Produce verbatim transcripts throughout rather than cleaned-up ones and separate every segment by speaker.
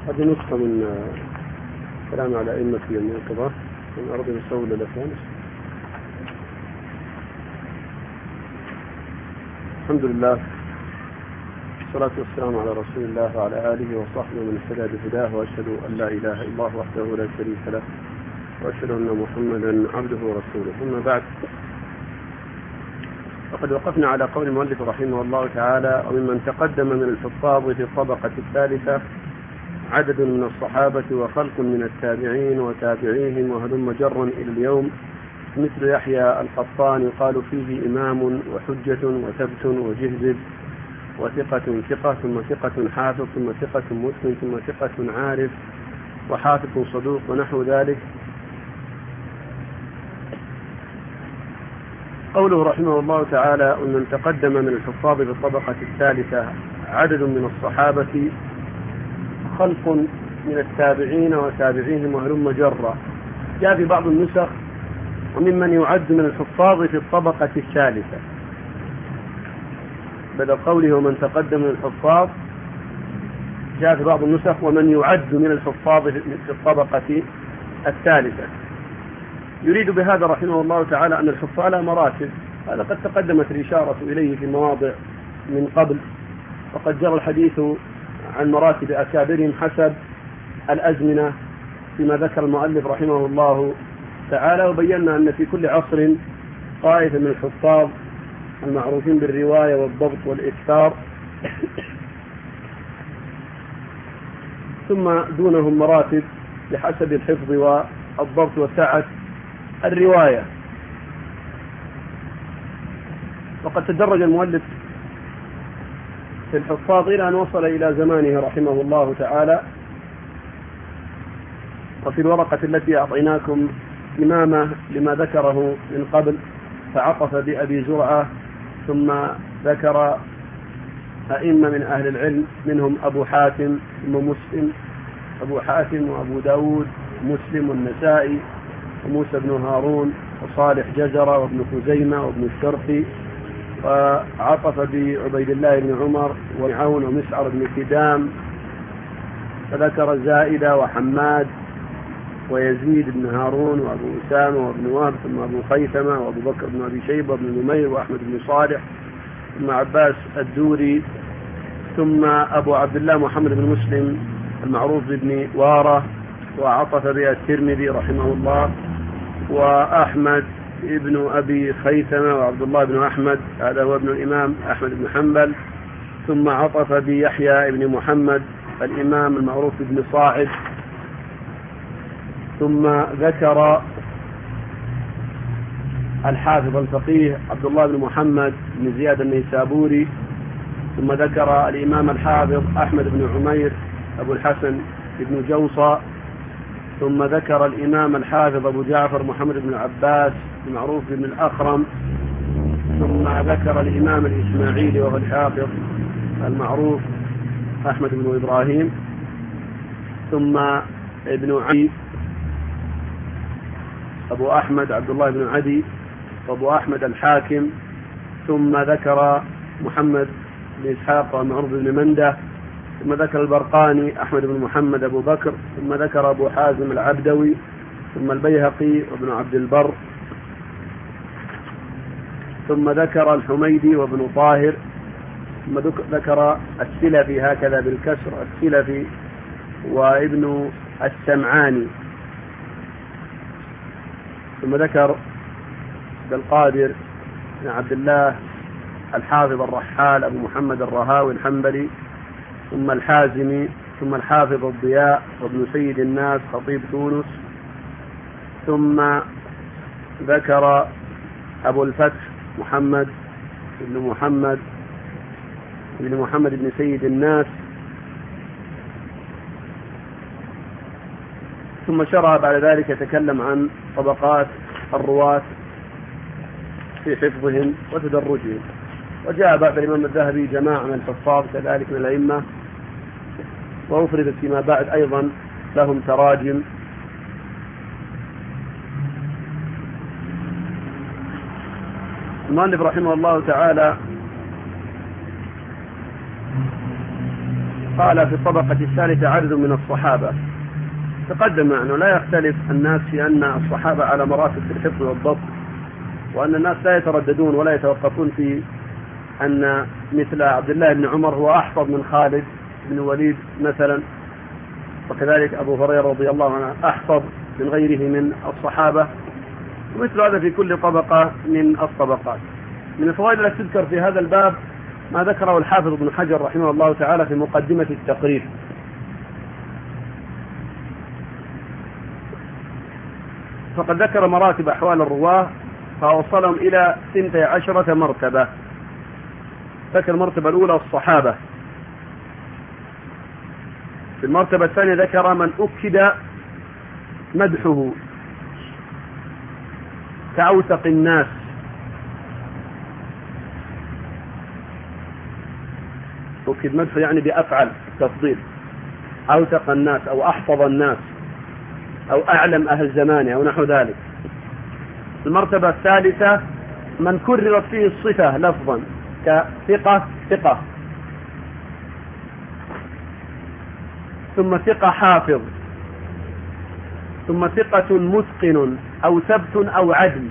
Speaker 1: هذه نسخة من كلام على أئمة المنقبة من أرض الصول الأفلام. الحمد لله والصلاة والسلام على رسول الله وعلى آله وصحبه من اهتدى بهداه، وأشهد أن لا إله إلا الله وحده لا شريك له، وأشهد أن محمدا عبده ورسوله. ثم بعد، وقد وقفنا على قول المؤلف رحمه الله تعالى: وممن تقدم من الحفاظ في الطبقة الثالثة عدد من الصحابة وخلق من التابعين وتابعيهم وهلم جرا إلى اليوم، مثل يحيى القطان يقال فيه إمام وحجة وثبت وجهزب وثقة ثقة ثم ثقة حافظ ثم ثقة مسلم ثم ثقة عارف وحافظ صدوق ونحو ذلك. قوله رحمه الله تعالى: ومن تقدم من الحفاظ بالطبقة الثالثة عدد من الصحابة خلق من التابعين وتابعيهم وهلم جرا، جاء في بعض النسخ وممن يعد من الحفاظ في الطبقة الثالثة، بدل قوله ومن تقدم من الحفاظ جاء في بعض النسخ ومن يعد من الحفاظ في الطبقة الثالثة. يريد بهذا رحمه الله تعالى أن الحفاظ على مراتب، هذا قد تقدمت الإشارة إليه في مواضع من قبل، وقد جرى الحديث عن مراتب أكابرهم حسب الأزمنة فيما ذكر المؤلف رحمه الله تعالى، وبينا أن في كل عصر طائفة من الحفاظ المعروفين بالرواية والضبط والإكثار، ثم دونهم مراتب بحسب الحفظ والضبط وسعة الرواية. وقد تدرج المؤلف في الحفاظ إلى أن وصل إلى زمانه رحمه الله تعالى. وفي الورقة التي أعطيناكم إمامة لما ذكره من قبل، فعطف بأبي زرعة، ثم ذكر أئمة من أهل العلم منهم أبو حاتم ثم مسلم، أبو حاتم وأبو داود مسلم والنسائي وموسى بن هارون وصالح جزرة وابن خزيمة وابن الشرقي، وعطف بعبيد الله بن عمر وعون ومسعر بن كدام، فذكر زائدة وحماد ويزيد بن هارون وأبو أسامة وابن وهب ثم أبو خيثمة وأبو بكر بن أبي شيبة وابن نمير وأحمد بن صالح ثم عباس الدوري ثم أبو عبد الله محمد بن مسلم المعروف بن وارة، وعطف بها الترمذي رحمه الله، وأحمد ابن أبي خيثمة وعبد الله بن أحمد، هذا هو ابن الإمام أحمد بن حنبل، ثم عطف بيحيى ابن محمد الإمام المعروف بن صاعد، ثم ذكر الحافظ الفقيه عبد الله بن محمد بن زياد النيسابوري، ثم ذكر الإمام الحافظ أحمد بن عمير أبو الحسن بن جوصى، ثم ذكر الإمام الحافظ أبو جعفر محمد بن عباس المعروف بن الأخرم، ثم ذكر الإمام الإسماعيلي وهو الحافظ المعروف أحمد بن إبراهيم، ثم ابن عدي أبو أحمد عبد الله بن عدي وأبو أحمد الحاكم، ثم ذكر محمد بن إسحاق المعروف بن منده، ثم ذكر البرقاني أحمد بن محمد أبو بكر، ثم ذكر أبو حازم العبدوي، ثم البيهقي وابن عبد البر، ثم ذكر الحميدي وابن طاهر، ثم ذكر السلفي هكذا بالكسر السلفي وابن السمعاني، ثم ذكر بالقادر بن عبد الله الحافظ الرحال أبو محمد الرهاوي الحنبلي، ثم الحازمي، ثم الحافظ الضياء وابن سيد الناس خطيب تونس، ثم ذكر أبو الفتح محمد بن محمد بن محمد بن سيد الناس، ثم شرع بعد ذلك يتكلم عن طبقات الرواة في حفظهم وتدرجهم. وجاء بعد الإمام الذهبي جماعة من الحفاظ كذلك من الأئمة، وأفردت فيما بعد أيضا لهم تراجم. المؤلف رحمه الله تعالى قال في الطبقة الثالثة عدد من الصحابة. تقدم أنه لا يختلف الناس في أن الصحابة على مراتب في الحفظ والضبط، وأن الناس لا يترددون ولا يتوقفون في أن مثل عبد الله بن عمر هو أحفظ من خالد بن الوليد مثلا، وكذلك أبو هريرة رضي الله عنه أحفظ من غيره من الصحابة، ومثل هذا في كل طبقة من الطبقات. من الفوائد التي تذكر في هذا الباب ما ذكره الحافظ ابن حجر رحمه الله تعالى في مقدمة التقريب. فقد ذكر مراتب أحوال الرواة فوصلهم إلى ثنتي عشرة مرتبة. ذكر المرتبة الأولى الصحابة، في المرتبة الثانية ذكر من أكد مدحه كأوثق الناس، أكد مدحه يعني بأفعل تفضيل، أوثق الناس أو أحفظ الناس أو أعلم أهل زمانه أو نحو ذلك. المرتبة الثالثة من كررت فيه الصفة لفظا كثقة ثقة، ثم ثقة حافظ، ثم ثقة متقن أو ثبت أو عدل.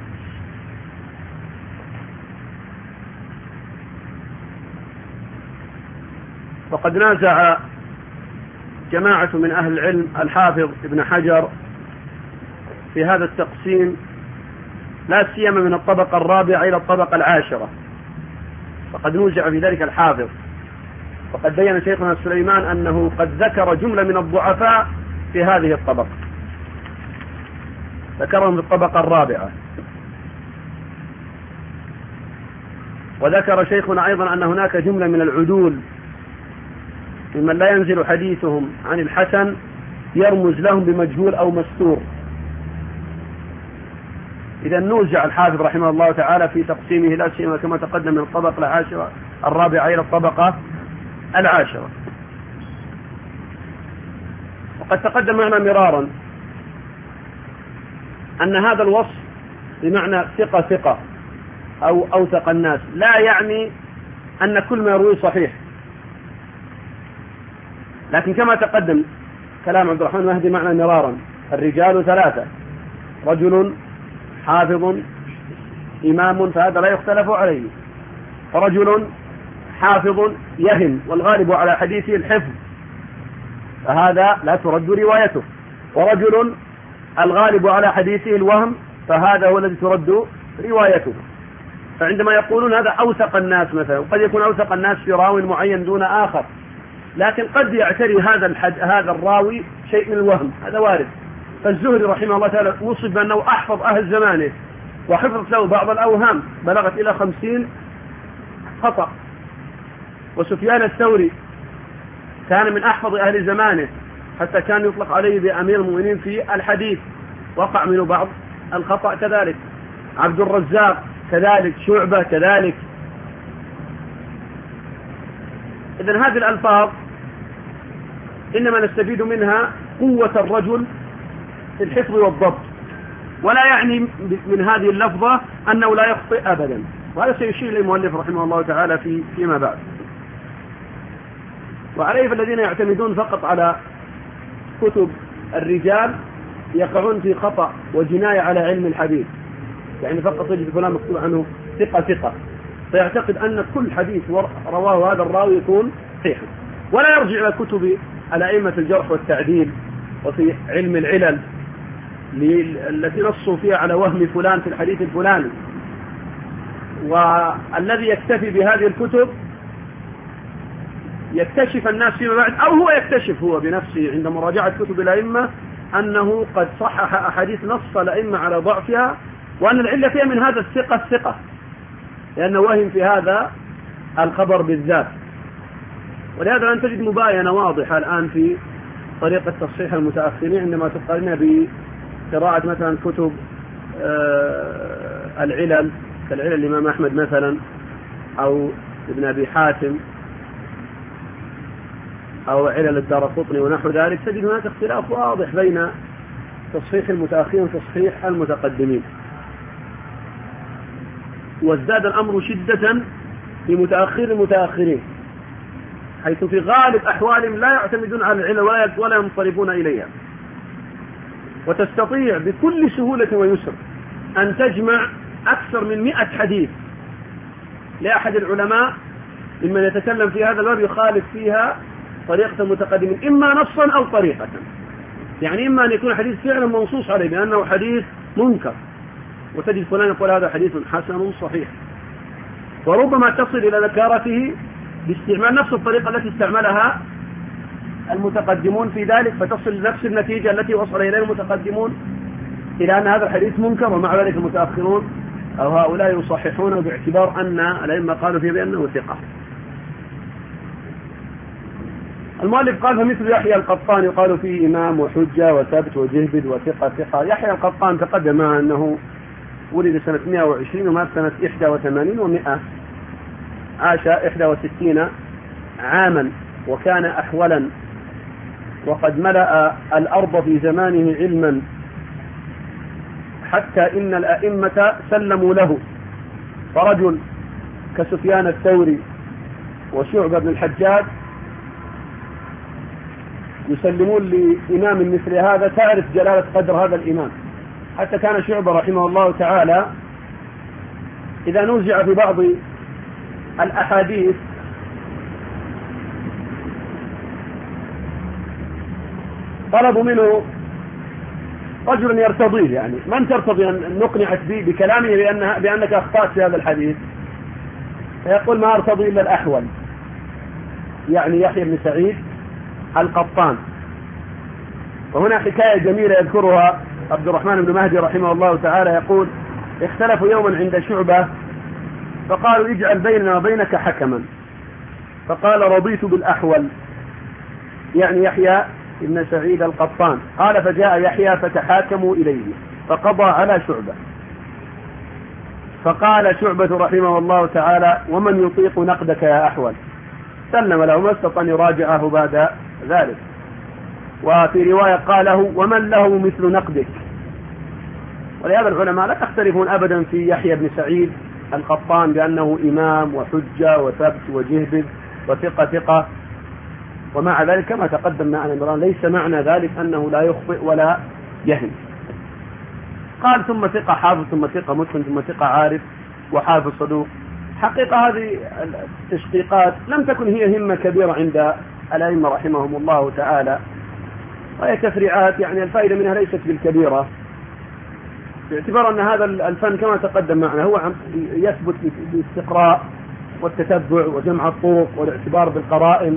Speaker 1: وقد نازع جماعة من أهل العلم الحافظ ابن حجر في هذا التقسيم، لا سيما من الطبقة الرابعة إلى الطبقة العاشرة، فقد نوزع في ذلك الحافظ. وقد بين شيخنا سليمان أنه قد ذكر جملة من الضعفاء في هذه الطبقة، ذكرهم في الطبقة الرابعة. وذكر شيخنا أيضا أن هناك جملة من العدول ممن لا ينزل حديثهم عن الحسن يرمز لهم بمجهول أو مستور. إذا نوزع الحافظ رحمه الله تعالى في تقسيمه لا سيما كما تقدم من الطبقة العاشرة الرابعة إلى الطبقة العاشرة. وقد تقدم معنا مرارا أن هذا الوصف بمعنى ثقة ثقة أو أوثق الناس لا يعني أن كل ما يرويه صحيح، لكن كما تقدم كلام عبد الرحمن المهدي معنا مرارا، الرجال ثلاثة، رجل حافظ إمام فهذا لا يختلف عليه، فرجل حافظ يهم والغالب على حديثه الحفظ فهذا لا ترد روايته، ورجل الغالب على حديثه الوهم فهذا هو الذي ترد روايته. فعندما يقولون هذا أوثق الناس مثلا، قد يكون أوثق الناس في راو معين دون آخر، لكن قد يعتري هذا الحد هذا الراوي شيء من الوهم، هذا وارد. فالزهري رحمه الله تعالى وصف بأنه أحفظ أهل زمانه، وحفظت له بعض الأوهام بلغت إلى خمسين خطأ. وسفيان الثوري كان من أحفظ أهل زمانه، حتى كان يطلق عليه بأمير المؤمنين في الحديث، وقع منه بعض الخطأ كذلك. عبد الرزاق كذلك، شعبة كذلك. إذن هذه الألفاظ إنما نستفيد منها قوة الرجل في الحفظ والضبط، ولا يعني من هذه اللفظة أنه لا يخطئ أبدا، وهذا سيشير إليه المؤلف رحمه الله تعالى في فيما بعد. وعليه فالذين يعتمدون فقط على كتب الرجال يقعون في خطأ وجناية على علم الحديث، يعني فقط يجد فلان مكتوب عنه ثقة ثقة، فيعتقد أن كل حديث رواه هذا الراوي يكون صحيحا، ولا يرجع إلى كتب على أئمة الجرح والتعديل وفي علم العلل التي نصوا فيها على وهم فلان في الحديث الفلاني. والذي يكتفي بهذه الكتب يكتشف الناس فيما بعد، أو هو يكتشف هو بنفسه عند مراجعة كتب الأئمة أنه قد صحح أحاديث نص الأئمة على ضعفها، وأن العلة فيها من هذا الثقة الثقة، لأنه وهم في هذا الخبر بالذات. ولهذا لن تجد مباينة واضحة الآن في طريقة تصحيح المتأخرين عندما تقارنها بقراءة مثلا كتب العلل كالعلل الإمام أحمد مثلا، أو ابن أبي حاتم، أو علل الدارقطني ونحو ذلك، تجد هناك اختلاف واضح بين تصحيح المتأخرين وتصحيح المتقدمين. وازداد الأمر شدة في متأخر المتأخرين، حيث في غالب أحوالهم لا يعتمدون على العلة ولا ولا ينصرفون إليها، وتستطيع بكل سهولة ويسر أن تجمع أكثر من مئة حديث لأحد العلماء ممن يتكلم في هذا الباب يخالف فيها طريقة المتقدمين، إما نصا أو طريقة. يعني إما أن يكون حديث فعلا منصوص عليه بأنه حديث منكر، وتجد فلان يقول هذا حديث حسن صحيح، وربما تصل إلى ذكارته باستعمال نفس الطريقة التي استعملها المتقدمون في ذلك، فتصل لنفس النتيجة التي وصل إليها المتقدمون، إلى أن هذا الحديث منكر، ومع ذلك المتأخرون أو هؤلاء يصححونه باعتبار أن الأئمة قالوا فيه بأنه ثقة. المؤلف قال فمثل يحيى القطان يقال فيه إمام وحجة وثبت وجهبد وثقة ثقة. يحيى القطان تقدم أنه ولد سنة مئة وعشرين ومات سنة إحدى وثمانين ومئة، عاش إحدى وستين عاما، وكان أحولا، وقد ملأ الأرض في زمانه علما، حتى إن الأئمة سلموا له، فرجل كسفيان الثوري وشعبة بن الحجاج يسلمون لإمام مثل هذا، تعرف جلالة قدر هذا الإمام. حتى كان شعبة رحمه الله تعالى إذا نوزع في بعض الأحاديث طلبوا منه رجل يرتضيه، يعني من ترتضي أن نقنعك به بكلامه بأنها بأنك أخطأت في هذا الحديث؟ فيقول ما أرتضي إلا الأحول، يعني يحيى بن سعيد القطان. وهنا حكاية جميلة يذكرها عبد الرحمن بن مهدي رحمه الله تعالى، يقول اختلفوا يوما عند شعبة فقالوا اجعل بيننا وبينك حكما، فقال رضيت بالأحول، يعني يحيى ابن سعيد القطان. قال فجاء يحيى فتحاكموا إليه فقضى على شعبة، فقال شعبة رحمه الله تعالى ومن يطيق نقدك يا أحول؟ سلم له، ما استطاع يراجعه بعد ذلك. وفي رواية قاله ومن له مثل نقدك. ولهذا العلماء لا يختلفون أبدا في يحيى بن سعيد القطان بأنه إمام وحجة وثبت وجهبذ وثقة ثقة، ومع ذلك كما تقدم معنا مران ليس معنى ذلك أنه لا يخطئ ولا يهم. قال ثم ثقة حافظ ثم ثقة متقن ثم ثقة عارف وحافظ صدوق. حقيقة هذه التشقيقات لم تكن هي همة كبيرة عند الأئمة رحمهم الله تعالى، وهي تفريعات، يعني الفائدة منها ليست بالكبيرة، باعتبار أن هذا الفن كما تقدم معنا هو يثبت بالاستقراء والتتبع وجمع الطرق والاعتبار بالقرائن.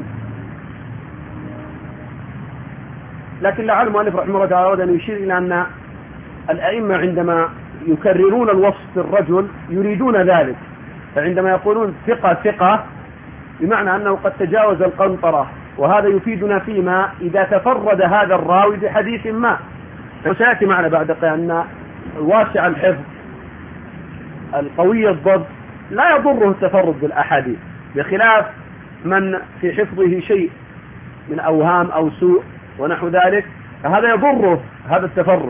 Speaker 1: لكن لعل المؤلف رحمه الله تعالى أن يشير إلى أن الأئمة عندما يكررون الوصف في الرجل يريدون ذلك، فعندما يقولون ثقة ثقة بمعنى أنه قد تجاوز القنطرة، وهذا يفيدنا فيما إذا تفرد هذا الراوي بحديث ما. وسيأتي معنا بعد أن واسع الحفظ القوي الضبط لا يضره التفرد بالأحاديث، بخلاف من في حفظه شيء من أوهام أو سوء ونحو ذلك، فهذا يضره هذا التفرد.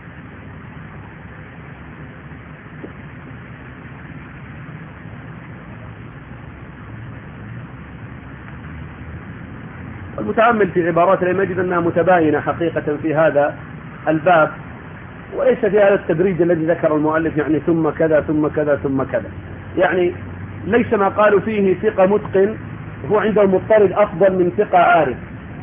Speaker 1: المتأمل في عبارات لم يجد أنها متباينة حقيقة في هذا الباب، وليس في هذا التدريج الذي ذكر المؤلف، يعني ثم كذا ثم كذا ثم كذا، يعني ليس ما قالوا فيه ثقة متقن هو عند المضطرد أفضل من ثقة عارف،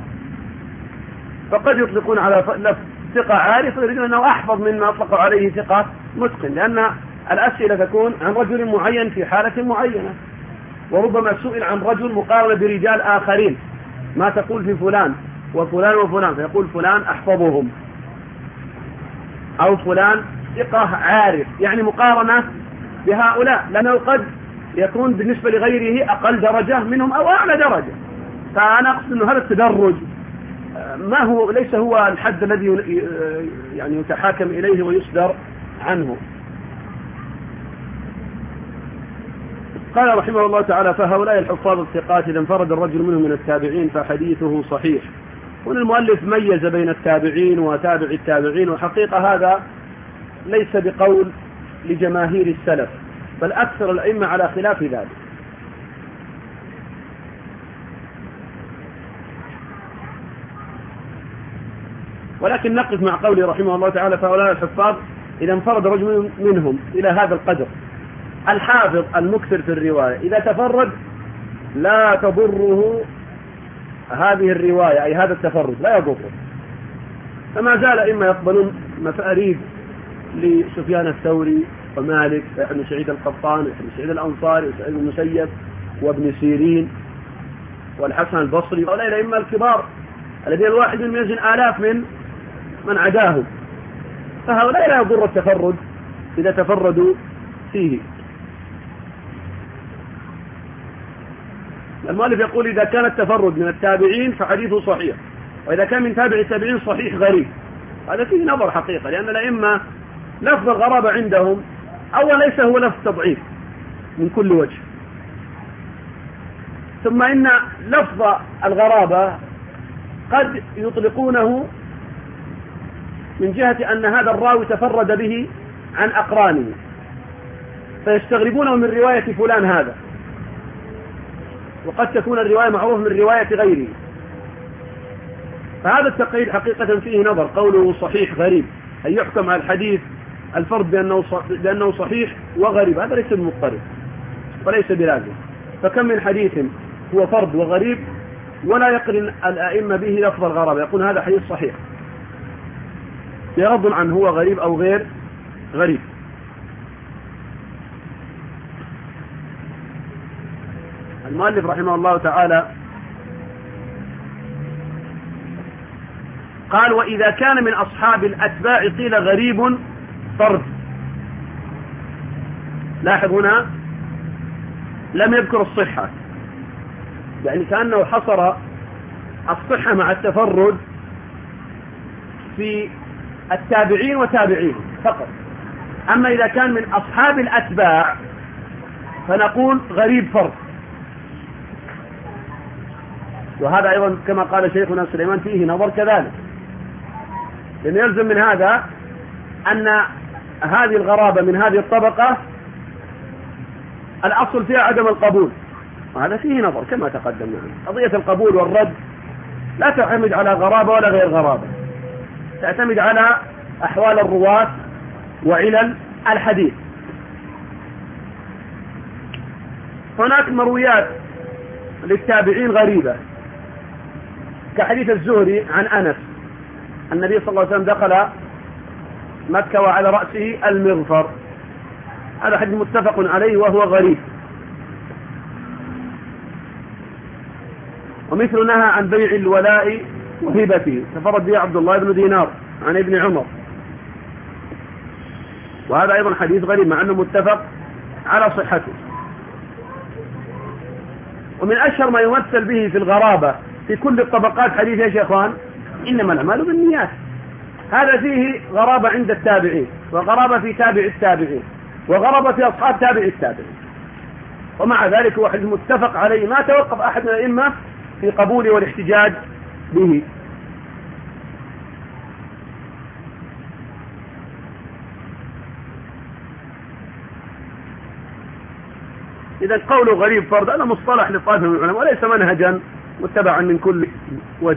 Speaker 1: فقد يطلقون على لفظ ثقة عارف ويريدون أنه أحفظ مما أطلقوا عليه ثقة متقن، لأن الأسئلة تكون عن رجل معين في حالة معينة، وربما سئل عن رجل مقارنة برجال آخرين، ما تقول في فلان وفلان وفلان، فيقول فلان أحفظهم، أو فلان ثقة عارف، يعني مقارنة بهؤلاء، لأنه قد يكون بالنسبة لغيره أقل درجة منهم أو أعلى درجة. فأنا أقصد أن هذا التدرج ما هو ليس هو الحد الذي يعني يتحاكم إليه ويصدر عنه. قال رحمه الله تعالى فهؤلاء الحفاظ الثقات إذا انفرد الرجل منهم من التابعين فحديثه صحيح. هنا المؤلف ميز بين التابعين وتابع التابعين، وحقيقة هذا ليس بقول لجماهير السلف، بل أكثر الأئمة على خلاف ذلك. ولكن نقف مع قوله رحمه الله تعالى فهؤلاء الحفاظ إذا انفرد رجل منهم إلى هذا القدر. الحافظ المكثر في الرواية إذا تفرد لا تضره هذه الرواية، أي هذا التفرد لا يضره. فما زال إما يقبلون مفاريد لسفيان الثوري ومالك وابن سعيد القطان وابن سعيد الأنصاري وسعيد المسيب وابن سيرين والحسن البصري وهؤلاء الأئمة الكبار الذين الواحد من يزن آلاف من من عداهم، فهؤلاء لا يضر التفرد إذا تفردوا فيه. المؤلف يقول إذا كان التفرد من التابعين فحديثه صحيح، وإذا كان من تابع التابعين صحيح غريب. هذا فيه نظر حقيقة، لأن الأئمة لفظ الغرابة عندهم أولا ليس هو لفظ تضعيف من كل وجه، ثم إن لفظ الغرابة قد يطلقونه من جهة أن هذا الراوي تفرد به عن أقرانه فيستغربونه من رواية فلان هذا، وقد تكون الرواية معروف من رواية غيره. فهذا التقييد حقيقة فيه نظر. قوله صحيح غريب أي يحكم على الحديث الفرد بأنه بأنه صحيح وغريب، هذا ليس بمضطرد وليس بلازم. فكم من حديث هو فرد وغريب ولا يقرن الأئمة به لفظ الغرابة، يقول هذا حديث صحيح بغض عن هو غريب أو غير غريب. المؤلف رحمه الله تعالى قال وإذا كان من أصحاب الأتباع قيل غريب فرد. لاحظ هنا لم يذكر الصحة، يعني كأنه حصر الصحة مع التفرد في التابعين وتابعين فقط. أما إذا كان من أصحاب الأتباع فنقول غريب فرد. وهذا أيضا كما قال شيخنا سليمان فيه نظر كذلك، لأن يلزم من هذا أن هذه الغرابة من هذه الطبقة الأصل فيها عدم القبول، وهذا فيه نظر كما تقدم معنا. قضية القبول والرد لا تعتمد على غرابة ولا غير غرابة، تعتمد على أحوال الرواة وعلل الحديث. هناك مرويات للتابعين غريبة كحديث الزهري عن أنس النبي صلى الله عليه وسلم دخل مكة وعلى رأسه المغفر، هذا حديث متفق عليه وهو غريب. ومثل نهى عن بيع الولاء وهبته تفرد به عبد الله بن دينار عن ابن عمر، وهذا أيضا حديث غريب مع أنه متفق على صحته. ومن أشهر ما يمثل به في الغرابة في كل الطبقات حديث يا شيخان إنما الأعمال بالنيات، هذا فيه غرابة عند التابعين وغرابة في تابع التابعين وغرابة في أصحاب تابع التابعين، ومع ذلك هو حديث متفق عليه ما توقف أحد من الأئمة في قبوله والاحتجاج به. إذا قوله غريب فرد هذا مصطلح لطائفة من العلماء وليس منهجا متبعا من كل وجه.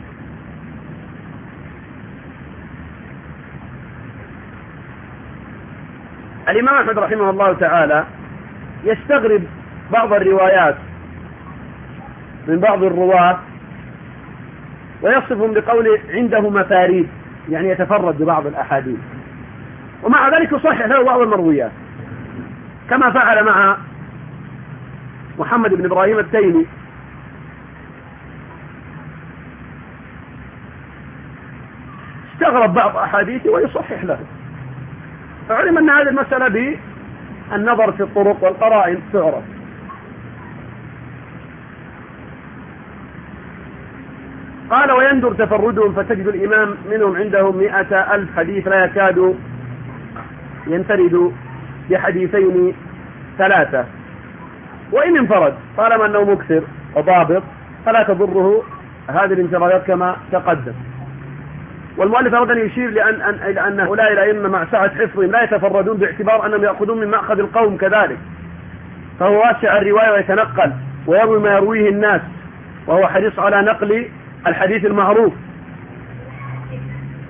Speaker 1: الإمام أحمد رحمه الله تعالى يستغرب بعض الروايات من بعض الرواة ويصفهم بقوله عنده مفاريد، يعني يتفرد ببعض الأحاديث، ومع ذلك يصحح له بعض المرويات كما فعل مع محمد بن إبراهيم التيمي. استغرب بعض أحاديثه ويصحح له، فعلم أن هذه المسألة بالنظر في الطرق والقرائن تعرف. قال ويندر تفردهم فتجد الإمام منهم عندهم مئة ألف حديث لا يكاد ينفرد بحديثين ثلاثة، وإن انفرد طالما أنه مكثر وضابط فلا تضره هذه الانفرادات كما تقدم. والمؤلف أيضا يشير لأن أن إلى أن هؤلاء الأئمة مع سعة حفظهم لا يتفردون باعتبار أنهم يأخذون من مأخذ القوم كذلك، فهو واسع الرواية ويتنقل ويروي ما يرويه الناس، وهو حريص على نقل الحديث المعروف.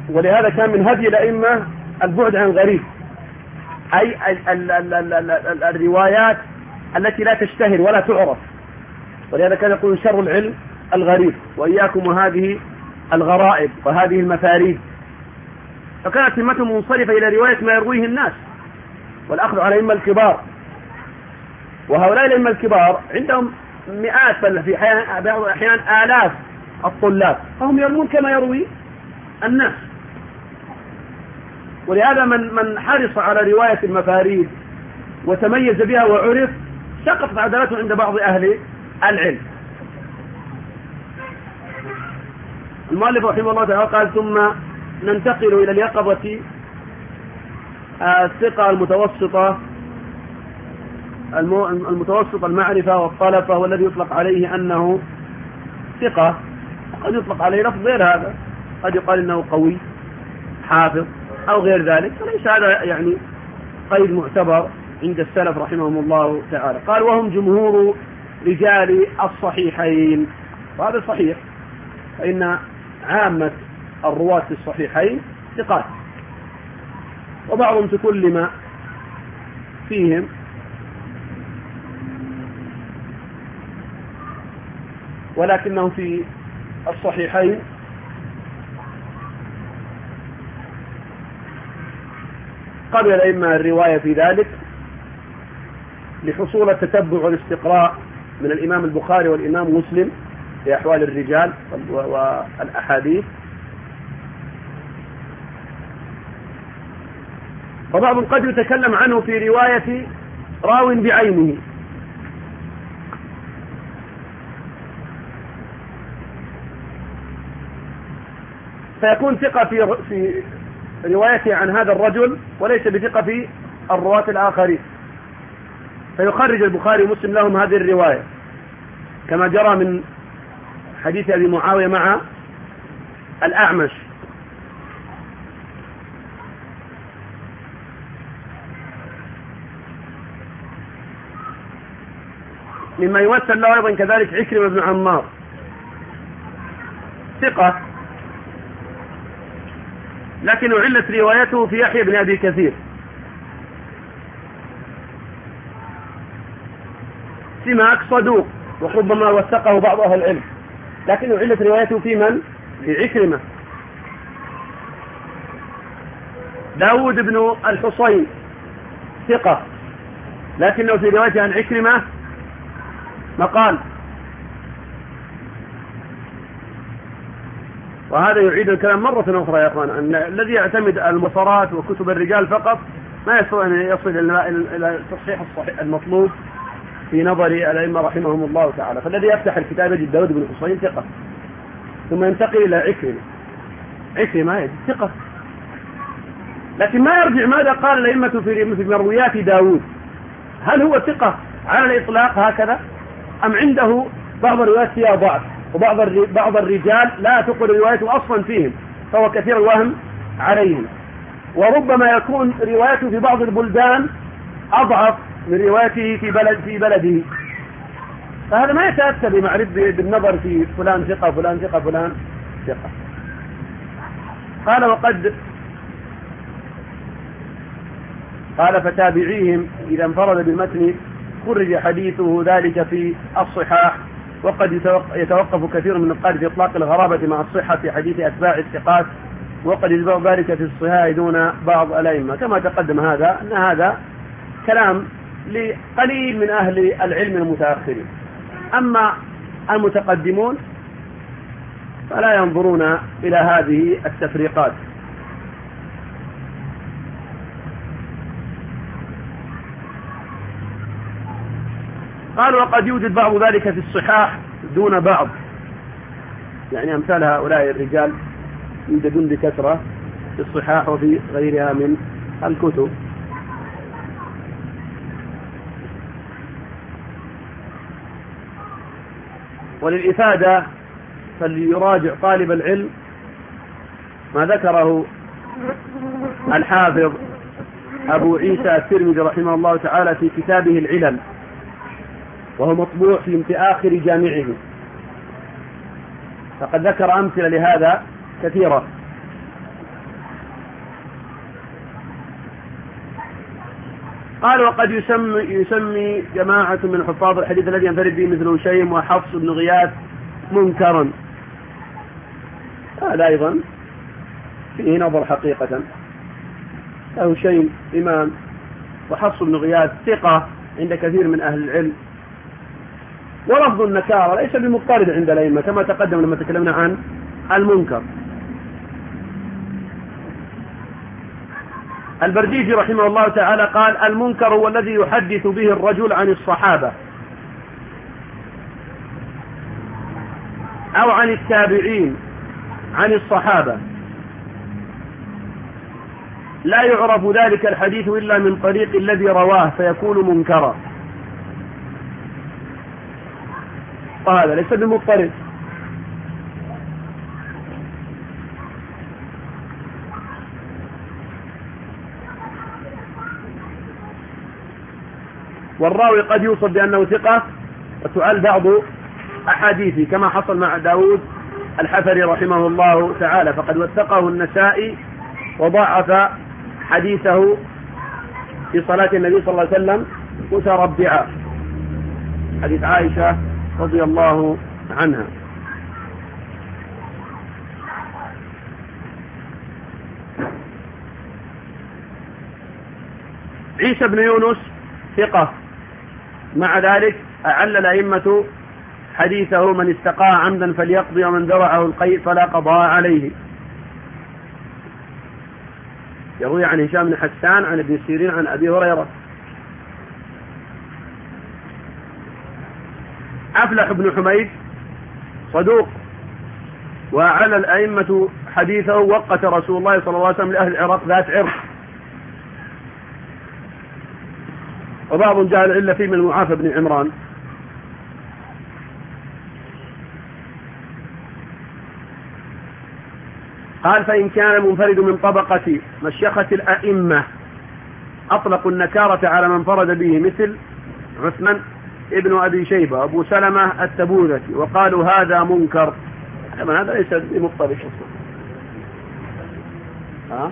Speaker 1: ولهذا كان من هدي الأئمة البعد عن غريب، أي ال ال ال ال ال الروايات التي لا تشتهر ولا تعرف. ولهذا كان يقول شر العلم الغريب، وإياكم وهذه الغرائب وهذه المفاريد. فكانت همتهم منصرفة إلى رواية ما يرويه الناس والأخذ على الأئمة الكبار. وهؤلاء الأئمة الكبار عندهم مئات بل في بعض الأحيان آلاف الطلاب، فهم يروون كما يروي الناس. ولهذا من من حرص على رواية المفاريد وتميز بها وعرف سقطت عدالته عند بعض أهل العلم. المؤلف رحمه الله تعالى قال: ثم ننتقل إلى اليقظة الثقة المتوسطة المتوسط المعرفة والطلب، فهو الذي يطلق عليه أنه ثقة، قد يطلق عليه لفظ غير هذا، قد يقال إنه قوي حافظ أو غير ذلك، فليس هذا يعني قيد معتبر عند السلف رحمهم الله تعالى. قال: وهم جمهور رجال الصحيحين. وهذا صحيح، فإن عامة الرواة في الصحيحين ثقات، وبعضهم تكلم فيهم، ولكنهم في الصحيحين قبل الأئمة الرواية في ذلك لحصول التتبع والاستقراء من الإمام البخاري والإمام مسلم في أحوال الرجال والأحاديث. وبعض قد يتكلم عنه في رواية راو بعينه، فيكون ثقة في في روايته عن هذا الرجل وليس بثقة في الرواة الآخرين، فيخرج البخاري ومسلم لهم هذه الرواية، كما جرى من حديث أبي معاوية مع الأعمش. مما يمثل له أيضا كذلك عكرمة بن عمار، ثقة، لكن علت روايته في يحيى بن أبي كثير. سماك صدوق وربما وثقه بعض أهل العلم، لكن علت روايته في من؟ في عكرمة. داود بن الحصين ثقة، لكنه في روايته عن عكرمة مقال. وهذا يعيد الكلام مرة أخرى يا أخوان، أن الذي يعتمد المصارات وكتب الرجال فقط ما يستطيع أن يصل إلى تصحيح الصحيح المطلوب في نظر الأئمة رحمهم الله تعالى. فالذي يفتح الكتاب يجد داود بن الحصين ثقة، ثم ينتقل إلى عكرمة، عكرمة يجد ثقة، لكن ما يرجع ماذا قال الأئمة في مرويات داود، هل هو ثقة على الإطلاق هكذا أم عنده بعض الروايات فيها ضعف، وبعض بعض الرجال لا تقل روايته أصلا فيهم فهو كثير الوهم عليهم، وربما يكون روايته في بعض البلدان أضعف من روايته في بلد في بلده، فهذا ما يتأتى بمعرفة بالنظر في فلان ثقة فلان ثقة فلان ثقة. قال: وقد قال فتابعيهم إذا انفرد بالمتن خرج حديثه ذلك في الصحاح، وقد يتوقف كثير من النقاد في إطلاق الغرابة مع الصحة في حديث أتباع الثقات، وقد يتبع ذلك في الصحاح دون بعض الأئمة، كما تقدم هذا أن هذا كلام لقليل من أهل العلم المتأخرين. أما المتقدمون فلا ينظرون إلى هذه التفريقات. قال: وقد يوجد بعض ذلك في الصحاح دون بعض، يعني أمثال هؤلاء الرجال يوجدون بكثرة في الصحاح وفي غيرها من الكتب. وللإفادة فليراجع طالب العلم ما ذكره الحافظ أبو عيسى الترمذي رحمه الله تعالى في كتابه العلل، وهو مطبوع في آخر جامعه، فقد ذكر أمثلة لهذا كثيرة. قال وقد يسمي, يسمي جماعة من حفاظ الحديث الذي ينفرد به مثل هشيم وحفص بن غياث منكرا. هذا أيضا فيه نظر حقيقة. هشيم إمام وحفص بن غياث ثقة عند كثير من أهل العلم، ولفظ النكارة ليس بمضطرد عند الأئمة كما تقدم لما تكلمنا عن المنكر. البرديجي رحمه الله تعالى قال المنكر هو الذي يحدث به الرجل عن الصحابة أو عن التابعين عن الصحابة، لا يعرف ذلك الحديث إلا من طريق الذي رواه فيكون منكرا، وهذا ليس بمضطرد. والراوي قد يوصف بأنه ثقة وتعل بعض أحاديثه كما حصل مع داود الحفري رحمه الله تعالى، فقد وثقه النسائي وضعف حديثه في صلاة النبي صلى الله عليه وسلم متربعا، حديث عائشة رضي الله عنها. عيسى بن يونس ثقة، مع ذلك أعل الأئمة حديثه من استقاء عمدا فليقضي ومن ذرعه القيء فلا قضاء عليه. يروي عن هشام بن حسان عن ابن سيرين عن أبي هريرة. أفلح بن حميد صدوق، وأعل الأئمة حديثه وقت رسول الله صلى الله عليه وسلم لأهل العراق ذات عرق، وبعض جاء العلة فيه من المعافى بن عمران. قال فإن كان منفرد من طبقة مشيخة الأئمة أطلقوا النكارة على من فرد به مثل عثمان ابن أبي شيبة أبو سلمة التبوذكي، وقالوا هذا منكر. هذا ليس بمضطرد. ها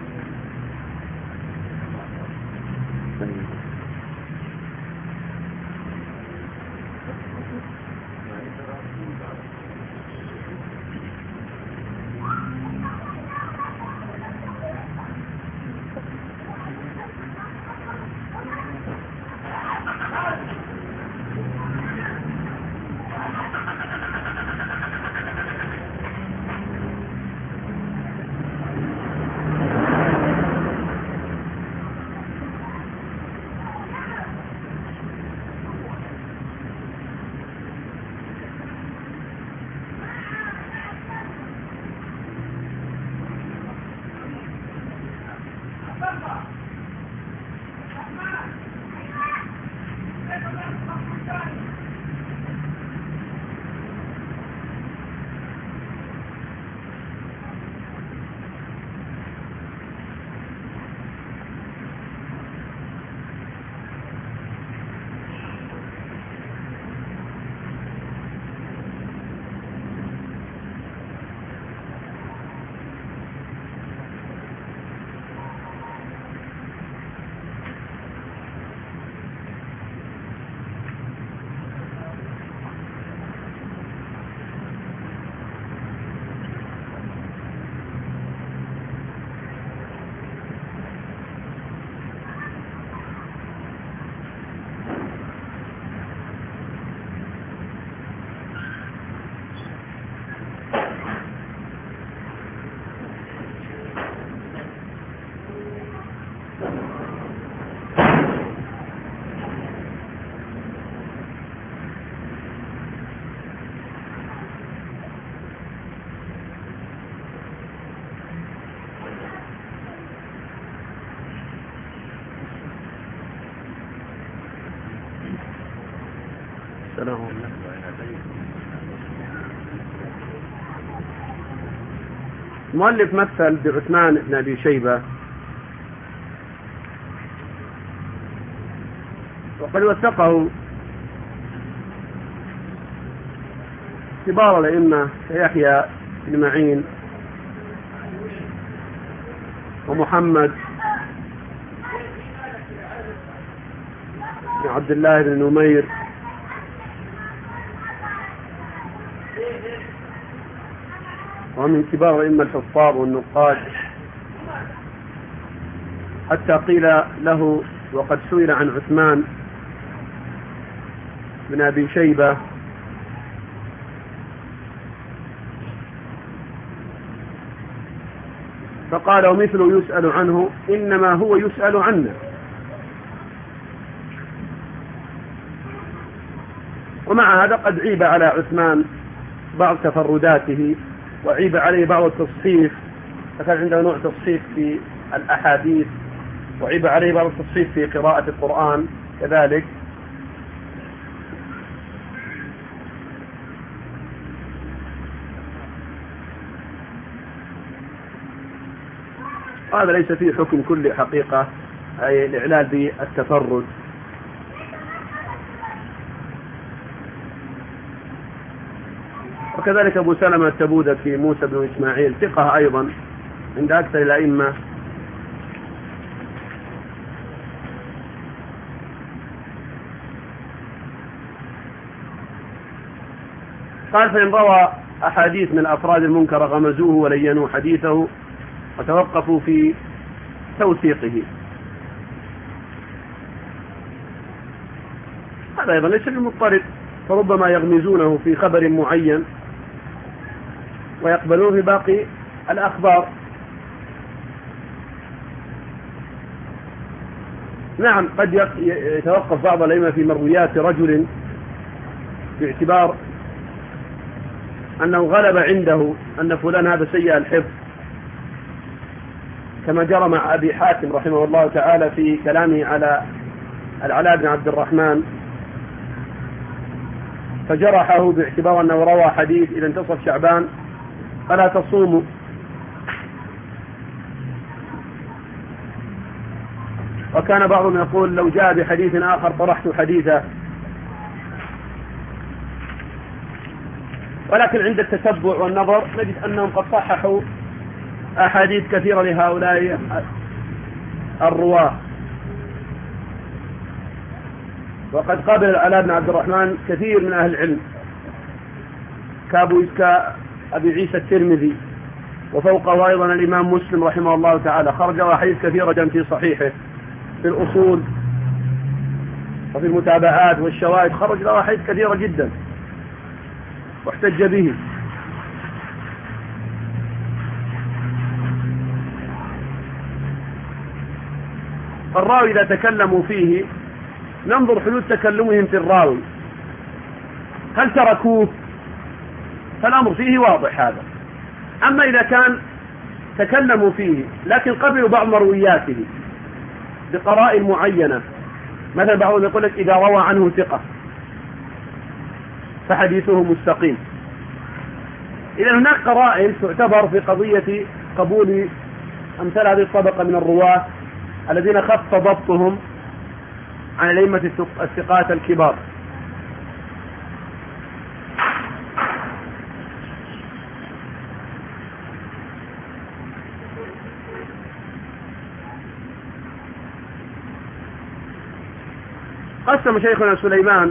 Speaker 1: المؤلف مثل بعثمان بن أبي شيبة، وقد وثقه كبار الأئمة كيحيى بن معين ومحمد بن عبد الله بن نمير ومن كبار أئمة الحفاظ والنقاد، حتى قيل له وقد سئل عن عثمان بن أبي شيبة فقال ومثله يسأل عنه إنما هو يسأل عنا. ومع هذا قد عيب على عثمان بعض تفرداته، وعيب عليه بعض التصحيف، فكان عنده نوع تصحيف في الأحاديث، وعيب عليه بعض التصحيف في قراءة القرآن كذلك. هذا ليس فيه حكم كل حقيقة، أي الإعلال بالتفرد. وكذلك أبو سلمة التبوذكي موسى بن إسماعيل ثقة أيضا عند أكثر الأئمة، قال فإن روى أحاديث من الأفراد المنكر غمزوه ولينوا حديثه وتوقفوا في توثيقه. هذا أيضا ليس بالمضطرد، فربما يغمزونه في خبر معين ويقبلون في باقي الأخبار. نعم قد يتوقف بعض الأئمة في مرويات رجل باعتبار أنه غلب عنده أن فلان هذا سيء الحفظ، كما جرى مع أبي حاتم رحمه الله تعالى في كلامه على العلاء بن عبد الرحمن، فجرحه باعتبار أنه روى حديث إذا انتصف شعبان فلا تصوموا. وكان بعضهم يقول لو جاء بحديث آخر طرحت حديثه. ولكن عند التتبع والنظر نجد أنهم قد صححوا أحاديث كثيرة لهؤلاء الرواة. وقد قابل العلاء بن عبد الرحمن كثير من أهل العلم كأبو أبي عيسى الترمذي، وفوقه أيضا الإمام مسلم رحمه الله تعالى، خرج أحاديث كثيرة في صحيحه في الأصول وفي المتابعات والشواهد، خرج له أحاديث كثيرة جدا واحتج به. الراوي إذا تكلموا فيه ننظر حدود تكلمهم في الراوي، هل تركوه؟ فالأمر فيه واضح هذا. أما إذا كان تكلموا فيه لكن قبلوا بعض مروياته بقرائن معينة، مثلا بعضهم يقول لك إذا روى عنه ثقة فحديثه مستقيم. إذا هناك قرائن تعتبر في قضية قبول أمثال هذه الطبقة من الرواة الذين خف ضبطهم عن الأئمة الثقات الكبار. قسم شيخنا سليمان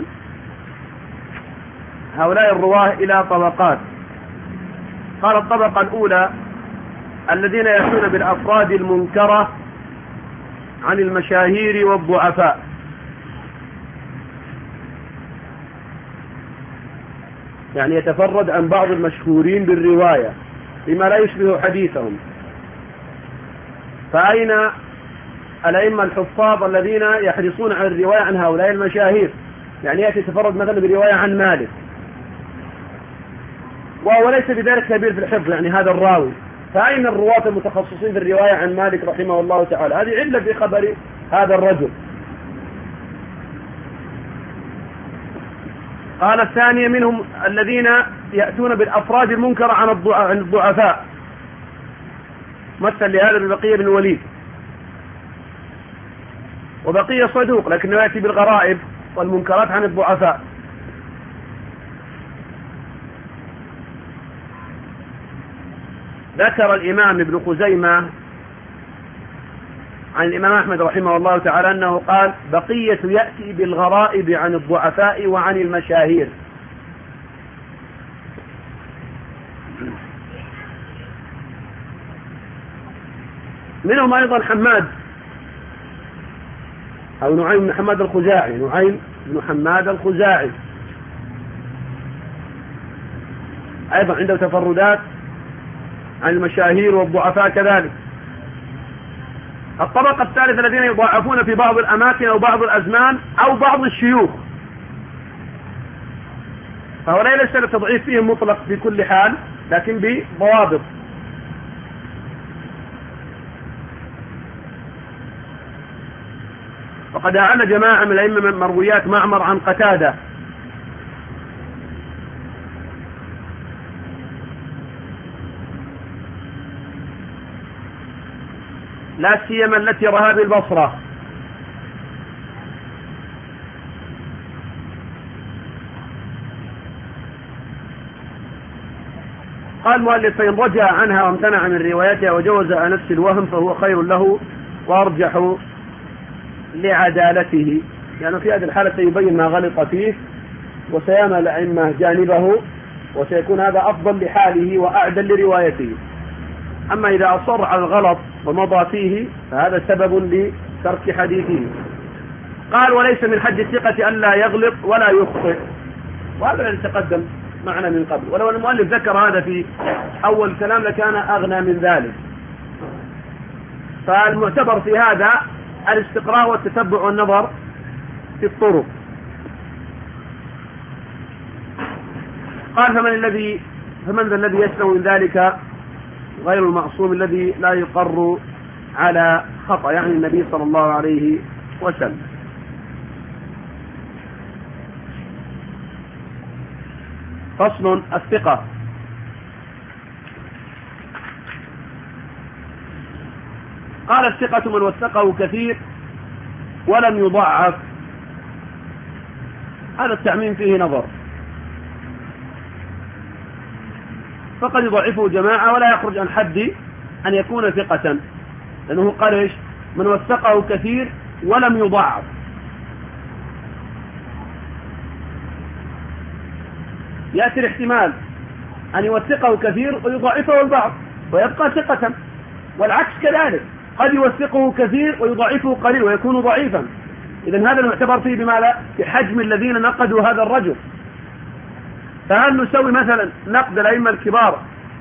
Speaker 1: هؤلاء الرواه إلى طبقات. قال الطبقة الأولى الذين يأتون بالأفراد المنكرة عن المشاهير والضعفاء، يعني يتفرد عن بعض المشهورين بالرواية بما لا يشبه حديثهم. فأين الأئمة الحفاظ الذين يحرصون على الرواية عن هؤلاء المشاهير؟ يعني يأتي يتفرد مثلا برواية عن مالك وهو ليس بذلك كبير في الحفظ، يعني هذا الراوي. فأين الرواة المتخصصين في الرواية عن مالك رحمه الله تعالى؟ هذه علة في خبر هذا الرجل. قال الثانية منهم الذين يأتون بالأفراد المنكرة عن الضعفاء، مثل لهذا ببقية بن الوليد، وبقية صدوق لكنه يأتي بالغرائب والمنكرات عن الضعفاء. ذكر الإمام ابن خزيمة عن الإمام أحمد رحمه الله تعالى أنه قال: بقية يأتي بالغرائب عن الضعفاء وعن المشاهير. منهم أيضا حماد أو نعيم بن حماد الخزاعي، نعيم بن حماد الخزاعي أيضا عنده تفردات عن المشاهير والضعفاء كذلك. الطبقة الثالثة الذين يضاعفون في بعض الأماكن أو بعض الأزمان أو بعض الشيوخ، فهؤلاء ليس التضعيف فيهم مطلق في كل حال لكن بضوابط. وقد أعلن جماعة من الأئمة من مرويات معمر عن قتادة لا سيما التي رها بالبصرة. قال المؤلف: فإن رجع عنها وامتنع من روايتها وجوز نفس الوهم فهو خير له وأرجح لعدالته. يعني في هذه الحالة سيبين ما غلط فيه وسيامل الأئمة جانبه وسيكون هذا أفضل لحاله وأعدل لروايته. أما إذا أصر على الغلط ومضى فيه فهذا سبب لترك حديثه. قال: وليس من حد الثقة ألا يغلط ولا يخطئ، وهذا الذي تقدم معنا من قبل، ولو المؤلف ذكر هذا في أول كلام لكان أغنى من ذلك. فالمعتبر في هذا الاستقراء والتتبع والنظر في الطرق. قال: فمن الذي فمن ذا الذي يسلم من ذلك غير المعصوم الذي لا يقر على خطأ، يعني النبي صلى الله عليه وسلم. فصل: الثقة. قال: الثقة من وثقه كثير ولم يضعف. هذا التعميم فيه نظر، فقد يضعفه جماعة ولا يخرج عن حد أن يكون ثقة، لأنه قال إيش؟ من وثقه كثير ولم يضعف. يأتي الاحتمال أن يوثقه كثير ويضعفه البعض ويبقى ثقة، والعكس كذلك، قد يوثقه كثير ويضعفه قليل ويكون ضعيفا. إذن هذا المعتبر فيه بما لا بحجم الذين نقدوا هذا الرجل. فهل نسوي مثلا نقد الأئمة الكبار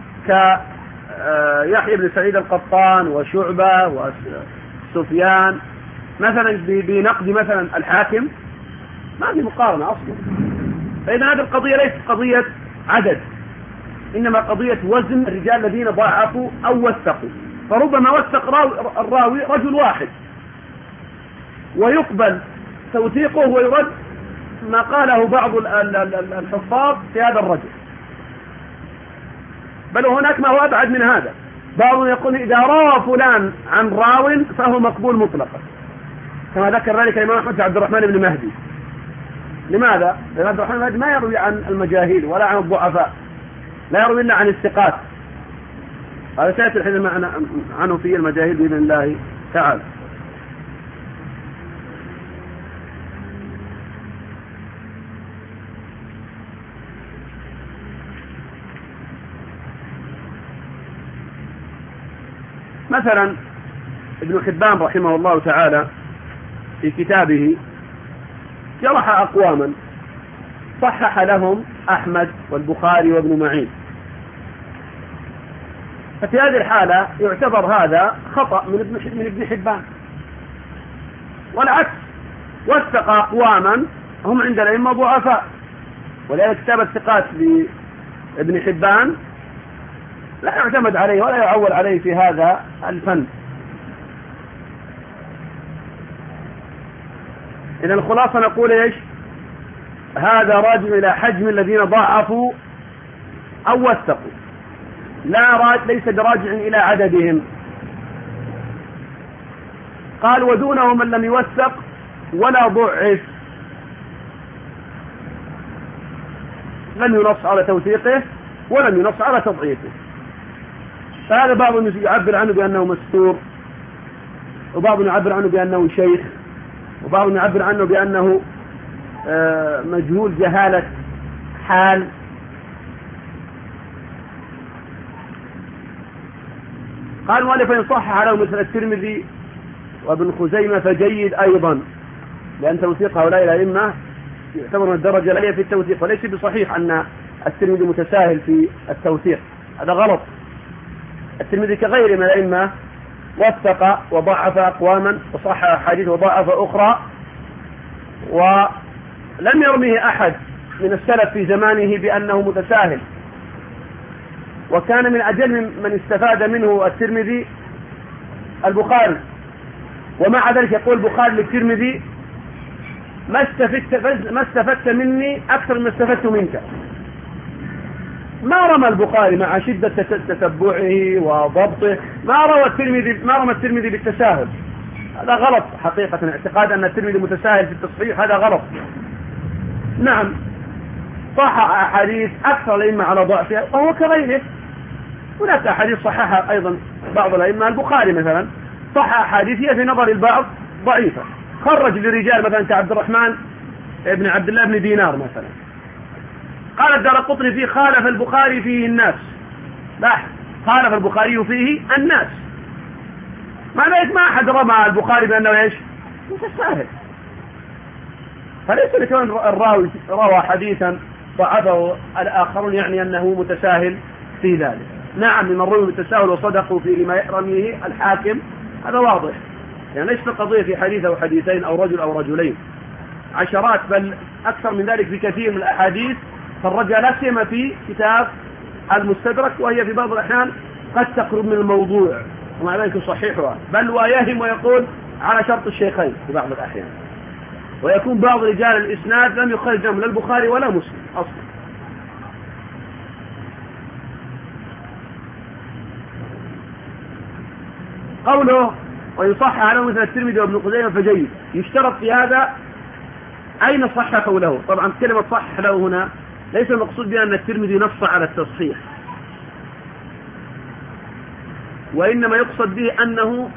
Speaker 1: كيحيى بن سعيد القطان وشعبة وسفيان مثلا بنقد مثلا الحاكم؟ ما في مقارنة أصلا. فإذا هذه القضية ليست قضية عدد، إنما قضية وزن الرجال الذين ضعفوا أو وثقوا. فربما وثق الراوي رجل واحد ويقبل توثيقه ويرد ما قاله بعض الحفاظ في هذا الرجل، بل هناك ما هو أبعد من هذا. بعضهم يقول إذا روى فلان عن راو فهو مقبول مطلقا، كما ذكر ذلك الإمام أحمد عبد الرحمن بن مهدي. لماذا؟ لأن عبد الرحمن بن مهدي ما يروي عن المجاهيل ولا عن الضعفاء، لا يروي إلا عن الثقات. هذا سيأتي الحين معنا عنه في المجاهيل بإذن الله تعالى. مثلا ابن حبان رحمه الله تعالى في كتابه جرح أقواما صحح لهم أحمد والبخاري وابن معين، ففي هذه الحالة يعتبر هذا خطأ من ابن من ابن حبان. والعكس، وثق أقواما هم عند الأئمة ضعفاء، ولذلك كتاب الثقات لابن حبان لا يعتمد عليه ولا يعول عليه في هذا الفن. إذن الخلاصة نقول إيش؟ هذا راجع إلى حجم الذين ضعفوا أو وثقوا، لا راج ليس براجع إلى عددهم. قال: ودونه من لم يوثق ولا ضعف، لم ينص على توثيقه ولم ينص على تضعيفه. فهذا بعضهم يعبر عنه بأنه مستور، وبعض يعبر عنه بأنه شيخ، وبعض يعبر عنه بأنه مجهول جهالة حال. قال المؤلف إن صح على مثل الترمذي وابن خزيمة فجيد أيضا، لأن توثيق هؤلاء الأئمة يعتبر من الدرجة العالية في التوثيق، وليس بصحيح أن الترمذي متساهل في التوثيق، هذا غلط. الترمذي كغيره من الأئمة وثق وضعف أقواما وصح أحاديث وضعف أخرى، ولم يرميه أحد من السلف في زمانه بأنه متساهل. وكان من أجل من استفاد منه الترمذي البخاري، ومع ذلك يقول البخاري للترمذي ما استفدت ما استفدت مني أكثر ما استفدت منك. ما رمى البخاري مع شدة تتبعه وضبطه، ما روى الترمذي ما رمى الترمذي بالتساهل، هذا غلط حقيقة. اعتقاد أن الترمذي متساهل في التصحيح هذا غلط. نعم صح أحاديث أكثر الأئمة على ضعفها وهو كغيره، هناك أحاديث صححها أيضا بعض الأئمة، البخاري مثلا صح أحاديث هي في نظر البعض ضعيفة، خرج للرجال مثلا كعبد الرحمن ابن عبد الله بن دينار مثلا، قال الدارقطني فيه خالف البخاري فيه الناس، لا خالف البخاري فيه الناس، مع ذلك ما أحد رمى البخاري بأنه إيش متساهل. فليس لكون الراوي روى حديثا ضعفه الآخرون يعني أنه متساهل في ذلك. نعم من روي بالتساهل وصدقوا في لما يرميه الحاكم هذا واضح، يعني ليس القضية في حديث أو حديثين أو رجل أو رجلين، عشرات بل أكثر من ذلك في كثير من الأحاديث خرجها لا سيما في كتاب المستدرك، وهي في بعض الأحيان قد تقرب من الموضوع ومع ذلك يصححها، بل ويهم ويقول على شرط الشيخين في بعض الأحيان، ويكون بعض رجال الإسناد لم يخرجهم لا البخاري ولا مسلم أصلا. قوله ويصح على مثل الترمذي وابن خزيمة فجيد، يشترط في هذا أين صححوا له. طبعا كلمة صحح له هنا ليس المقصود بها أن الترمذي نص على التصحيح، وإنما يقصد به أنه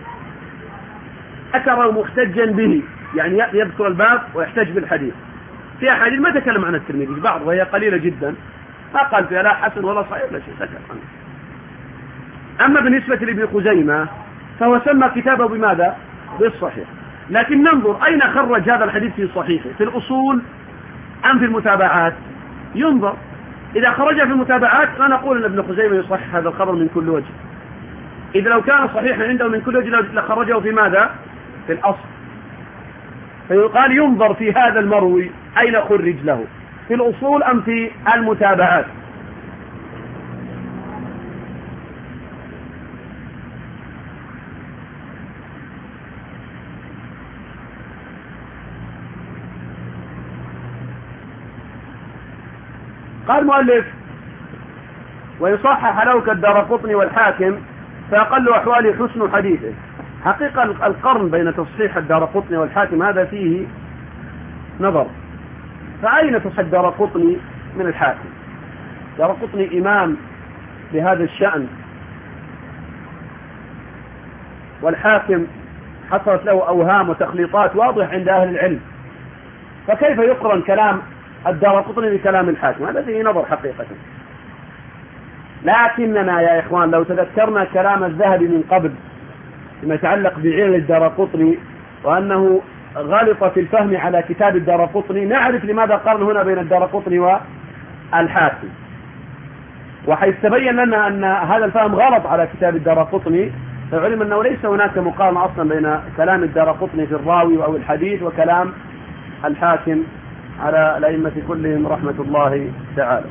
Speaker 1: ذكر محتجا به، يعني يذكر الباب ويحتج بالحديث. في أحاديث ما تكلم عن الترمذي بعض وهي قليلة جدا، ما قال فيها لا حسن ولا صحيح لا شيء ذكر عنه. أما بالنسبة لابن خزيمة فهو سمى كتابه بماذا؟ بالصحيح. لكن ننظر أين خرج هذا الحديث في صحيحه، في الأصول أم في المتابعات؟ ينظر، إذا خرج في المتابعات لا نقول أن ابن خزيمة يصحح هذا الخبر من كل وجه، إذا لو كان صحيحا عنده من كل وجه لخرجه في ماذا؟ في الأصل. فيقال ينظر في هذا المروي أين خرج له، في الأصول أم في المتابعات. قال المؤلف ويصحح له كالدارقطني والحاكم فأقل أحواله حسن حديثه. حقيقة القرن بين تصحيح الدارقطني والحاكم هذا فيه نظر، فأين تصحيح الدارقطني من الحاكم؟ الدارقطني إمام بهذا الشأن، والحاكم حصلت له أوهام وتخليطات واضح عند أهل العلم، فكيف يقرن كلام الدارقطني بكلام الحاكم؟ هذا فيه نظر حقيقة. لكننا يا إخوان لو تذكرنا كلام الذهبي من قبل فيما يتعلق بعلل الدارقطني وأنه غلط في الفهم على كتاب الدارقطني، نعرف لماذا قارن هنا بين الدارقطني والحاكم، وحيث تبين لنا أن هذا الفهم غلط على كتاب الدارقطني فعلم أنه ليس هناك مقارنة أصلا بين كلام الدارقطني في الراوي أو الحديث وكلام الحاكم على الأئمة كلهم رحمة الله تعالى.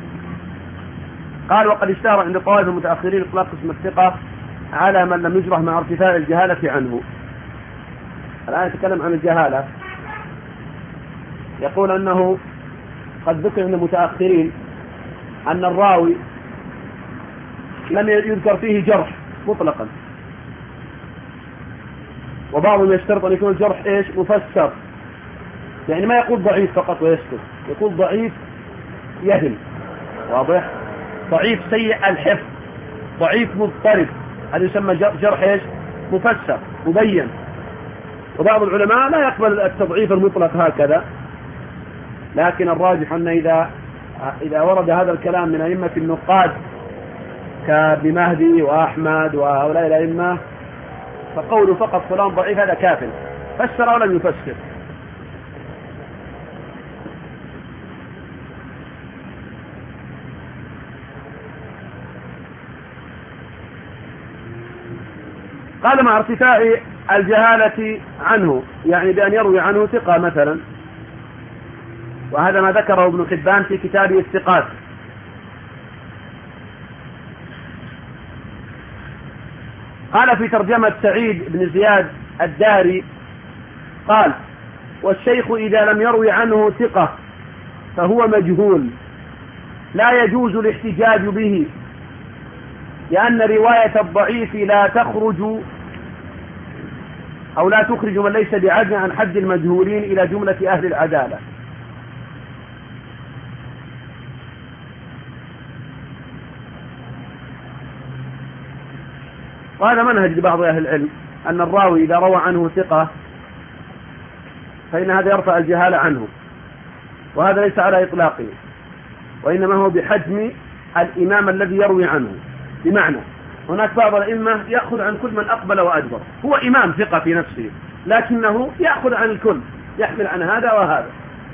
Speaker 1: قال وقد اشتهر عند طوائف المتأخرين إطلاق اسم الثقة على من لم يجرح مع ارتفاع الجهالة عنه. الآن يتكلم عن الجهالة، يقول أنه قد ذكر عند المتأخرين أن الراوي لم يذكر فيه جرح مطلقا، وبعضهم يشترط أن يكون الجرح إيش مفسر، يعني ما يقول ضعيف فقط ويسكت، يقول ضعيف يهم، واضح؟ ضعيف سيء الحفظ، ضعيف مضطرب، هذا يسمى جرح إيش مفسر مبين. وبعض العلماء لا يقبل التضعيف المطلق هكذا، لكن الراجح أن إذا إذا ورد هذا الكلام من أئمة النقاد كابن مهدي وأحمد وهؤلاء الأئمة فقوله فقط فلان ضعيف هذا كافٍ، فسر أو لم يفسر. قال مع ارتفاع الجهالة عنه، يعني بأن يروي عنه ثقة مثلا، وهذا ما ذكره ابن حبان في كتابه الثقات. قال في ترجمة سعيد بن زياد الداري قال: والشيخ إذا لم يروي عنه ثقة فهو مجهول لا يجوز الاحتجاج به، لأن رواية الضعيف لا تخرج أو لا تخرج من ليس بعدل عن حد المجهولين إلى جملة أهل العدالة. وهذا منهج لبعض أهل العلم أن الراوي إذا روى عنه ثقة فإن هذا يرفع الجهالة عنه، وهذا ليس على إطلاقه، وإنما هو بحجم الإمام الذي يروي عنه. بمعنى هناك بعض الأئمة يأخذ عن كل من أقبل وأدبر، هو إمام ثقة في نفسه، لكنه يأخذ عن الكل، يحمل عن هذا وهذا،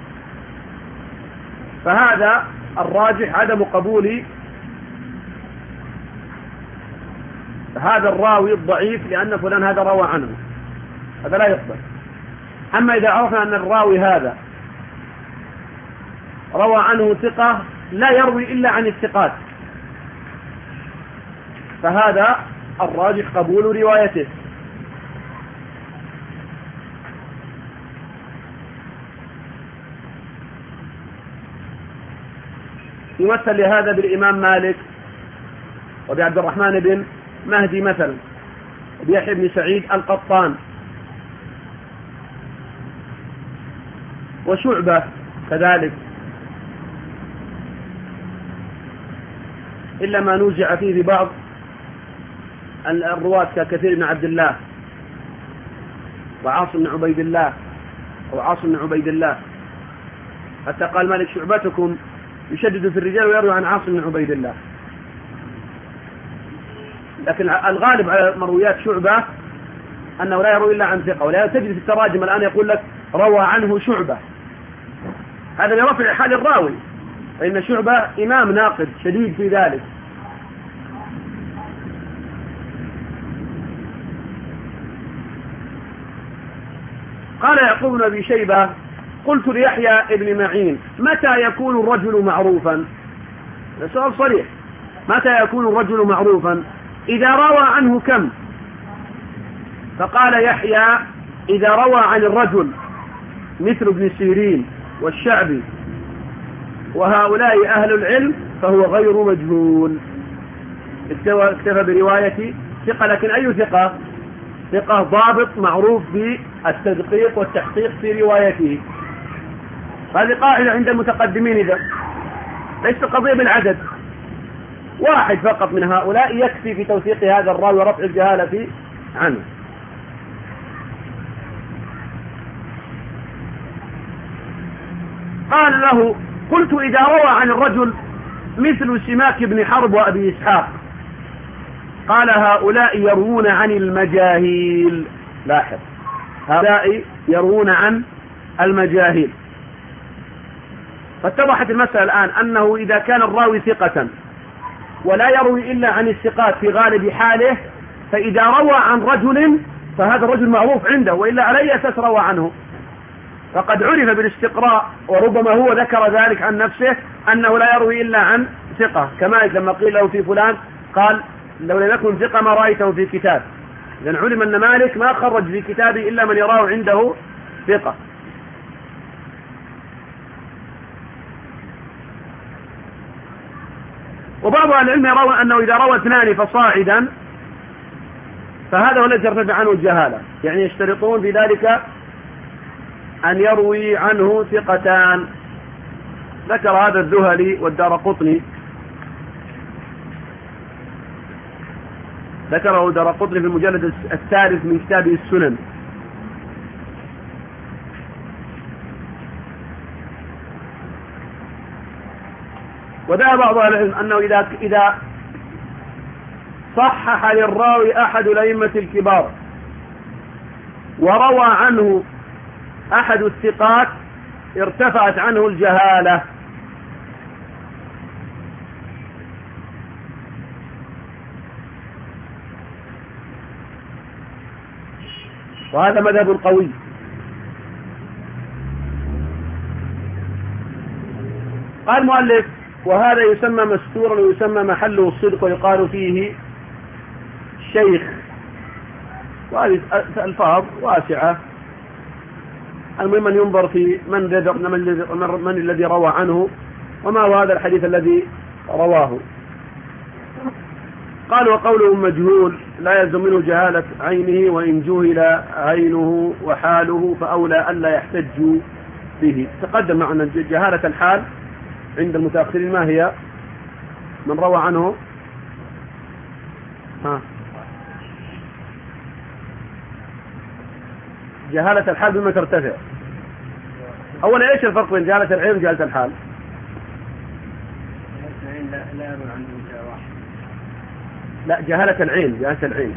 Speaker 1: فهذا الراجح عدم قبول هذا الراوي الضعيف لأن فلان هذا روى عنه، هذا لا يقبل. أما إذا عرفنا أن الراوي هذا روى عنه ثقة لا يروي إلا عن الثقات، فهذا الراجح قبول روايته. يمثل لهذا بالإمام مالك وبعبد الرحمن بن مهدي مثلا، وبيحيى بن سعيد القطان، وشعبة كذلك، إلا ما نوزع فيه بعض الرواة ككثير بن عبد الله وعاصم بن عبيد الله أو عاصم بن عبيد الله، حتى قال مالك: شعبتكم يشدد في الرجال ويروي عن عاصم بن عبيد الله. لكن الغالب على مرويات شعبة أنه لا يروي إلا عن ثقة، ولا تجد في التراجم الآن يقول لك روى عنه شعبة، هذا لرفع حال الراوي، فإن شعبة إمام ناقد شديد في ذلك. قال يعقوب بن أبي شيبة: قلت ليحيى ابن معين: متى يكون الرجل معروفا؟ هذا سؤال صريح، متى يكون الرجل معروفا؟ إذا روى عنه كم؟ فقال يحيى: إذا روى عن الرجل مثل ابن سيرين والشعبي وهؤلاء أهل العلم فهو غير مجهول. اكتفى برواية ثقة، لكن أي ثقة؟ ثقة ضابط معروف بالتدقيق والتحقيق في روايته. هذه قاعدة عند المتقدمين، إذا ليست قضية بالعدد، واحد فقط من هؤلاء يكفي في توثيق هذا الراوي ورفع الجهالة عنه. قال له: قلت إذا روى عن الرجل مثل سماك بن حرب وأبي إسحاق. قال: هؤلاء يروون عن المجاهيل. لاحظ، هؤلاء يروون عن المجاهيل. فاتضحت المسألة الآن أنه إذا كان الراوي ثقة ولا يروي إلا عن الثقات في غالب حاله، فإذا روى عن رجل فهذا الرجل معروف عنده، وإلا على أي أساس روى عنه؟ فقد عرف بالاستقراء، وربما هو ذكر ذلك عن نفسه أنه لا يروي إلا عن ثقة، كما لما قيل له في فلان قال: لو لم يكن ثقة ما رأيته في كتاب. إذن علم أن مالك ما خرج في كتابه إلا من يراه عنده ثقة. وبعض أهل العلم يرون أنه إذا روى اثنان فصاعدا فهذا هو الذي يرتفع عنه الجهالة، يعني يشترطون في ذلك أن يروي عنه ثقتان. ذكر هذا الذهلي والدارقطني. ذكره دارقطني في المجلد الثالث من كتابه السنن. وذهب بعض أهل العلم أنه إذا إذا صحح للراوي أحد الأئمة الكبار وروى عنه أحد الثقات ارتفعت عنه الجهالة. وهذا مذهب قوي. قال المؤلف: وهذا يسمى مستورا ويسمى محله الصدق ويقال فيه شيخ. وهذه الألفاظ واسعة. المهم أن ينظر في من, من الذي روى عنه وما هو هذا الحديث الذي رواه. قال: وقوله مجهول لا يلزم منه جهالة عينه، وإن جهل عينه وحاله فأولى ألا يحتجوا به. تقدم معنا جهالة الحال عند المتأخرين ما هي؟ من روى عنه ها جهالة الحال بما ترتفع. أولا إيش الفرق بين جهالة العين وجهالة الحال؟ لا، جهالة العين جهالة العين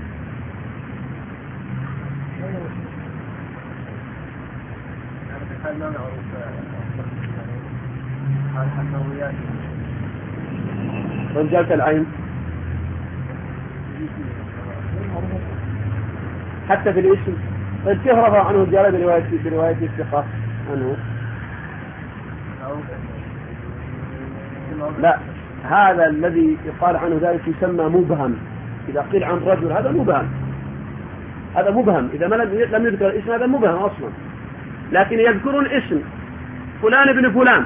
Speaker 1: جهالة العين حتى في الاسم. طيب كيف رفع عنه الجهالة برواية برواية الثقة عنه؟ لا، هذا الذي يقال عنه ذلك يسمى مبهم. إذا قيل عن رجل هذا مبهم، هذا مبهم. إذا ما لم يذكر الاسم هذا مبهم أصلا. لكن يذكرون اسم فلان ابن فلان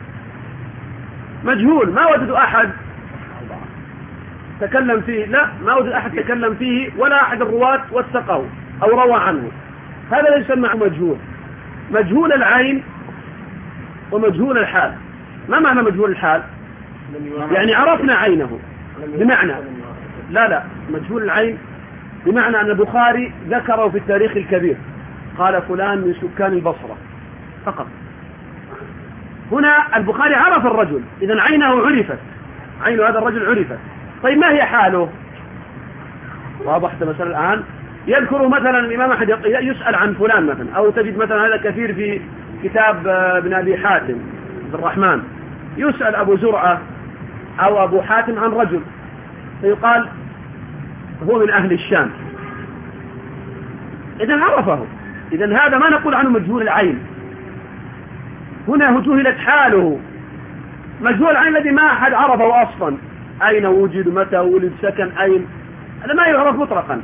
Speaker 1: مجهول، ما وجد أحد تكلم فيه، لا ما وجد أحد تكلم فيه ولا أحد الرواة وثقه أو روى عنه. هذا يسمى مجهول. مجهول العين ومجهول الحال. ما معنى مجهول الحال؟ يعني عرفنا عينه، بمعنى لا لا مجهول العين بمعنى أن البخاري ذكره في التاريخ الكبير، قال فلان من سكان البصرة فقط. هنا البخاري عرف الرجل، إذن عينه عرفت، عين هذا الرجل عرفت. طيب ما هي حاله؟ واضح المسألة الآن. يذكر مثلا الإمام أحد يسأل عن فلان مثلا، أو تجد مثلا هذا كثير في كتاب ابن أبي حاتم عبد الرحمن، يسأل أبو زرعة أو أبو حاتم عن رجل فيقال هو من أهل الشام، إذن عرفه. إذن هذا ما نقول عنه مجهول العين. هنا جهلت حاله. مجهول العين الذي ما أحد عرفه أصلا، أين وجد، متى ولد، سكن أين، هذا ما يعرف مطلقا.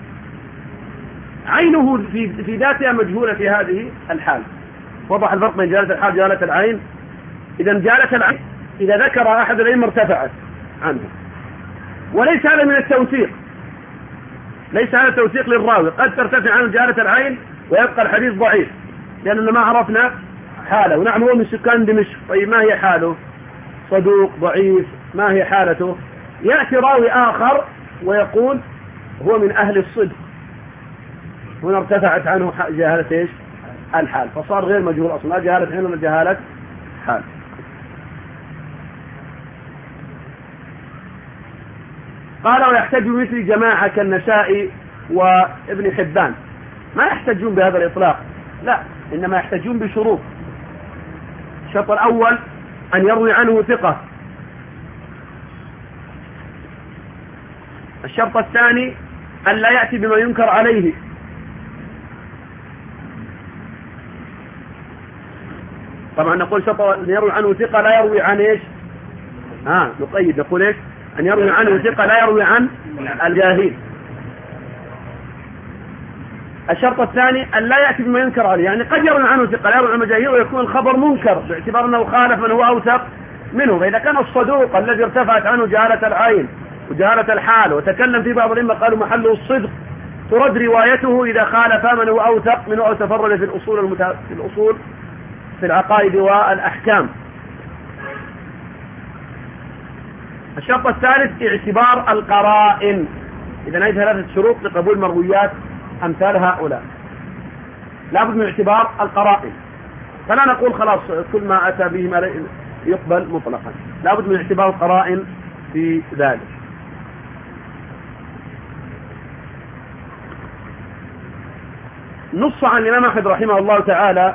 Speaker 1: عينه في في ذاتها مجهولة في هذه الحال. وضح الفرق بين جهالة الحال وجهالة العين. إذا جهالة العين إذا ذكر أحد الأئمة ارتفعت عنه، وليس هذا من التوثيق، ليس هذا توثيق للراوي. قد ترتفع عنه جهالة العين ويبقى الحديث ضعيف لأننا ما عرفنا حاله. ونعم هو من سكان دمشق، طيب ما هي حاله؟ صدوق، ضعيف، ما هي حالته؟ يأتي راوي آخر ويقول هو من أهل الصدق، هنا ارتفعت عنه جهالة ايش؟ الحال، فصار غير مجهول أصلا، لا جهالة عين ولا جهالة حال. قال: ويحتج بمثل جماعة كالنسائي وابن حبان. ما يحتجون بهذا الإطلاق، لا، إنما يحتجون بشروط. الشرط الأول أن يروي عنه ثقة. الشرط الثاني أن لا يأتي بما ينكر عليه. طبعا نقول شرط أن يروي عنه ثقة لا يروي عن إيش؟ ها نقيد نقول إيش؟ أن يروي عنه ثقة لا يروي عن الجاهل. الشرط الثاني أن لا يأتي بما ينكر عليه، يعني قد يروي عنه ثقة لا يروي عن الجاهل ويكون الخبر منكر باعتبار أنه خالف من هو أوثق منه. فإذا كان الصدوق الذي ارتفعت عنه جهالة العين وجهالة الحال وتكلم في بعض الأئمة قالوا محله الصدق، ترد روايته إذا خالف من هو أوثق منه أو تفرد في الأصول المت... في الأصول في العقائد والأحكام. الشرط الثالث اعتبار القرائن، إذا هذه ثلاثة شروط لقبول مرويات أمثال هؤلاء. لابد من اعتبار القرائن، فلا نقول خلاص كل ما أتى به ما يقبل مطلقا، لابد من اعتبار القرائن في ذلك. نص عن الإمام أحمد رحمه الله تعالى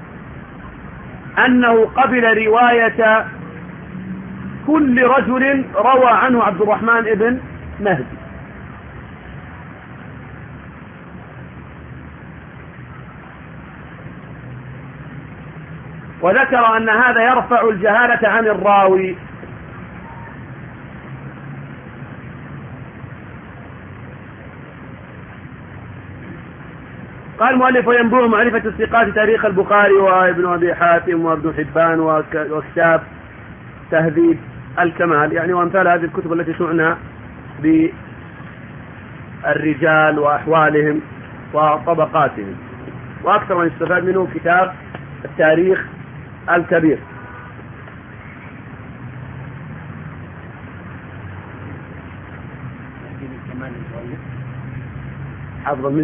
Speaker 1: أنه قبل رواية كل رجل روى عنه عبد الرحمن ابن مهدي، وذكر أن هذا يرفع الجهالة عن الراوي. قال المؤلف: وينبوع معرفة الثقات تاريخ البخاري وابن أبي حاتم وابن حبان وكتاب تهذيب الكمال، يعني وأمثال هذه الكتب التي تعنى بالرجال وأحوالهم وطبقاتهم. وأكثر من استفاد منه كتاب التاريخ الكبير. حافظ المزي.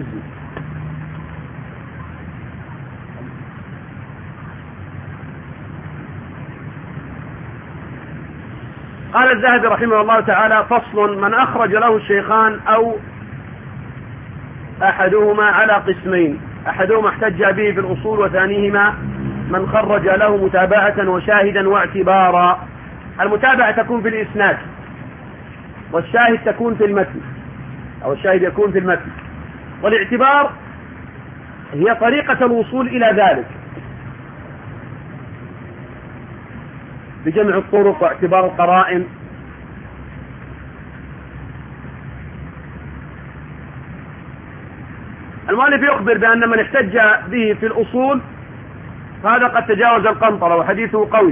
Speaker 1: قال الذهبي رحمه الله تعالى: فصل: من أخرج له الشيخان أو أحدهما على قسمين، أحدهما احتج به في الأصول، وثانيهما من خرج له متابعة وشاهدا واعتبارا. المتابعة تكون في الإسناد، والشاهد تكون في المتن، أو الشاهد يكون في المتن. والاعتبار هي طريقة الوصول إلى ذلك بجمع الطرق واعتبار القرائن. المؤلف يخبر بأن من احتج به في الأصول هذا قد تجاوز القنطرة وحديثه قوي.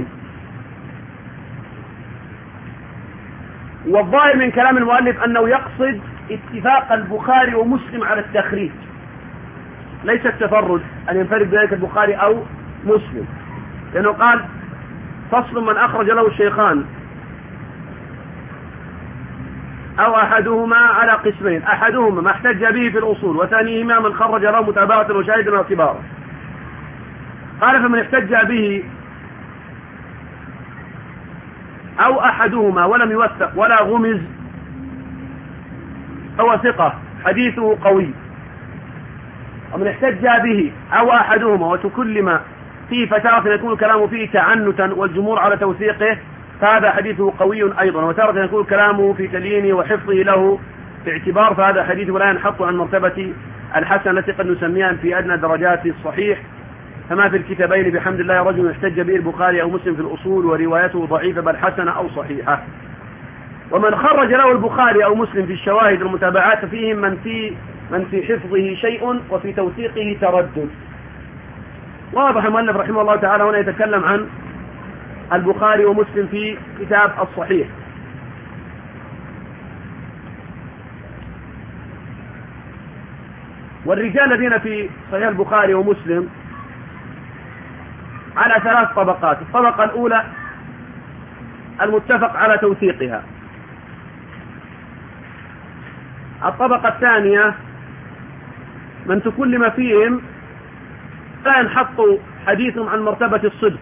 Speaker 1: والظاهر من كلام المؤلف أنه يقصد اتفاق البخاري ومسلم على التخريج، ليس التفرد أن ينفرد بذلك البخاري أو مسلم، لأنه قال: فصل: من أخرج له الشيخان أو أحدهما على قسمين، أحدهما ما احتج به في الأصول، وثانيهما من خرج له متابعة وشاهدا واعتبارا. قال: فمن احتج به أو أحدهما ولم يوثق ولا غمز هو ثقة حديثه قوي. ومن احتج به أو أحدهما وتكلم فيه فتارة يكون كلامه فيه تعنتا والجمهور على توثيقه فهذا حديثه قوي أيضا، وتارة يكون كلامه في تليينه وحفظه له في اعتبار فهذا حديثه لا ينحط عن مرتبة الحسن التي قد نسميها في أدنى درجات الصحيح. فما في الكتابين بحمد الله رجل يحتج به البخاري أو مسلم في الأصول وروايته ضعيفة بل حسنة أو صحيحة. ومن خرج له البخاري أو مسلم في الشواهد المتابعات فيهم من في من في حفظه شيء وفي توثيقه تردد. واضح المؤلف رحمه الله تعالى هنا يتكلم عن البخاري ومسلم في كتاب الصحيح. والرجال الذين في صحيح البخاري ومسلم على ثلاث طبقات. الطبقة الأولى المتفق على توثيقها. الطبقة الثانية من تكلم فيهم لا ينحط حديثهم عن مرتبة الصدق.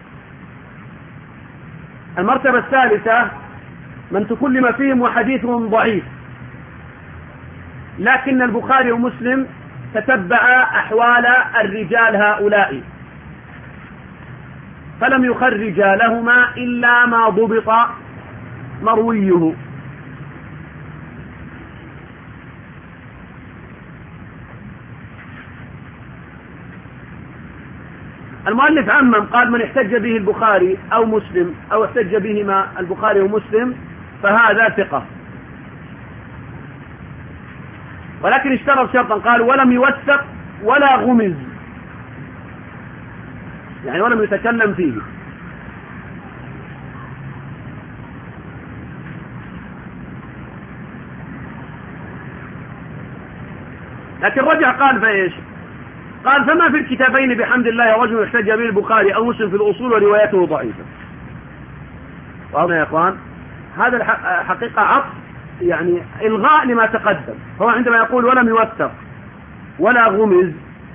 Speaker 1: المرتبة الثالثة من تكلم فيهم وحديثهم ضعيف، لكن البخاري ومسلم تتبع أحوال الرجال هؤلاء فلم يخرج لهما إلا ما ضبط مرويه. المؤلف عمم قال: من احتج به البخاري أو مسلم أو احتج بهما البخاري ومسلم فهذا ثقة، ولكن اشترط شرطا قال: ولم يوثق ولا غمز، يعني ولم يتكلم فيه. لكن رجع قال فايش؟ قال: فما في الكتابين بحمد الله رجل يحتج به البخاري أو مسلم في الأصول وروايته ضعيفة. واضح يا إخوان؟ هذا الحقيقة عطف يعني إلغاء لما تقدم. هو عندما يقول ولم يوثق ولا غمز،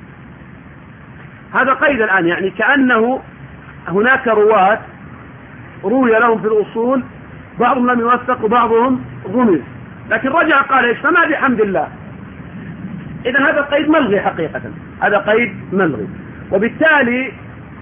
Speaker 1: هذا قيد الآن، يعني كأنه هناك رواة روي لهم في الأصول بعضهم لم يوثق وبعضهم غمز، لكن رجع قال إيش فما بحمد الله. إذن هذا قيد ملغي حقيقة، هذا قيد ملغي، وبالتالي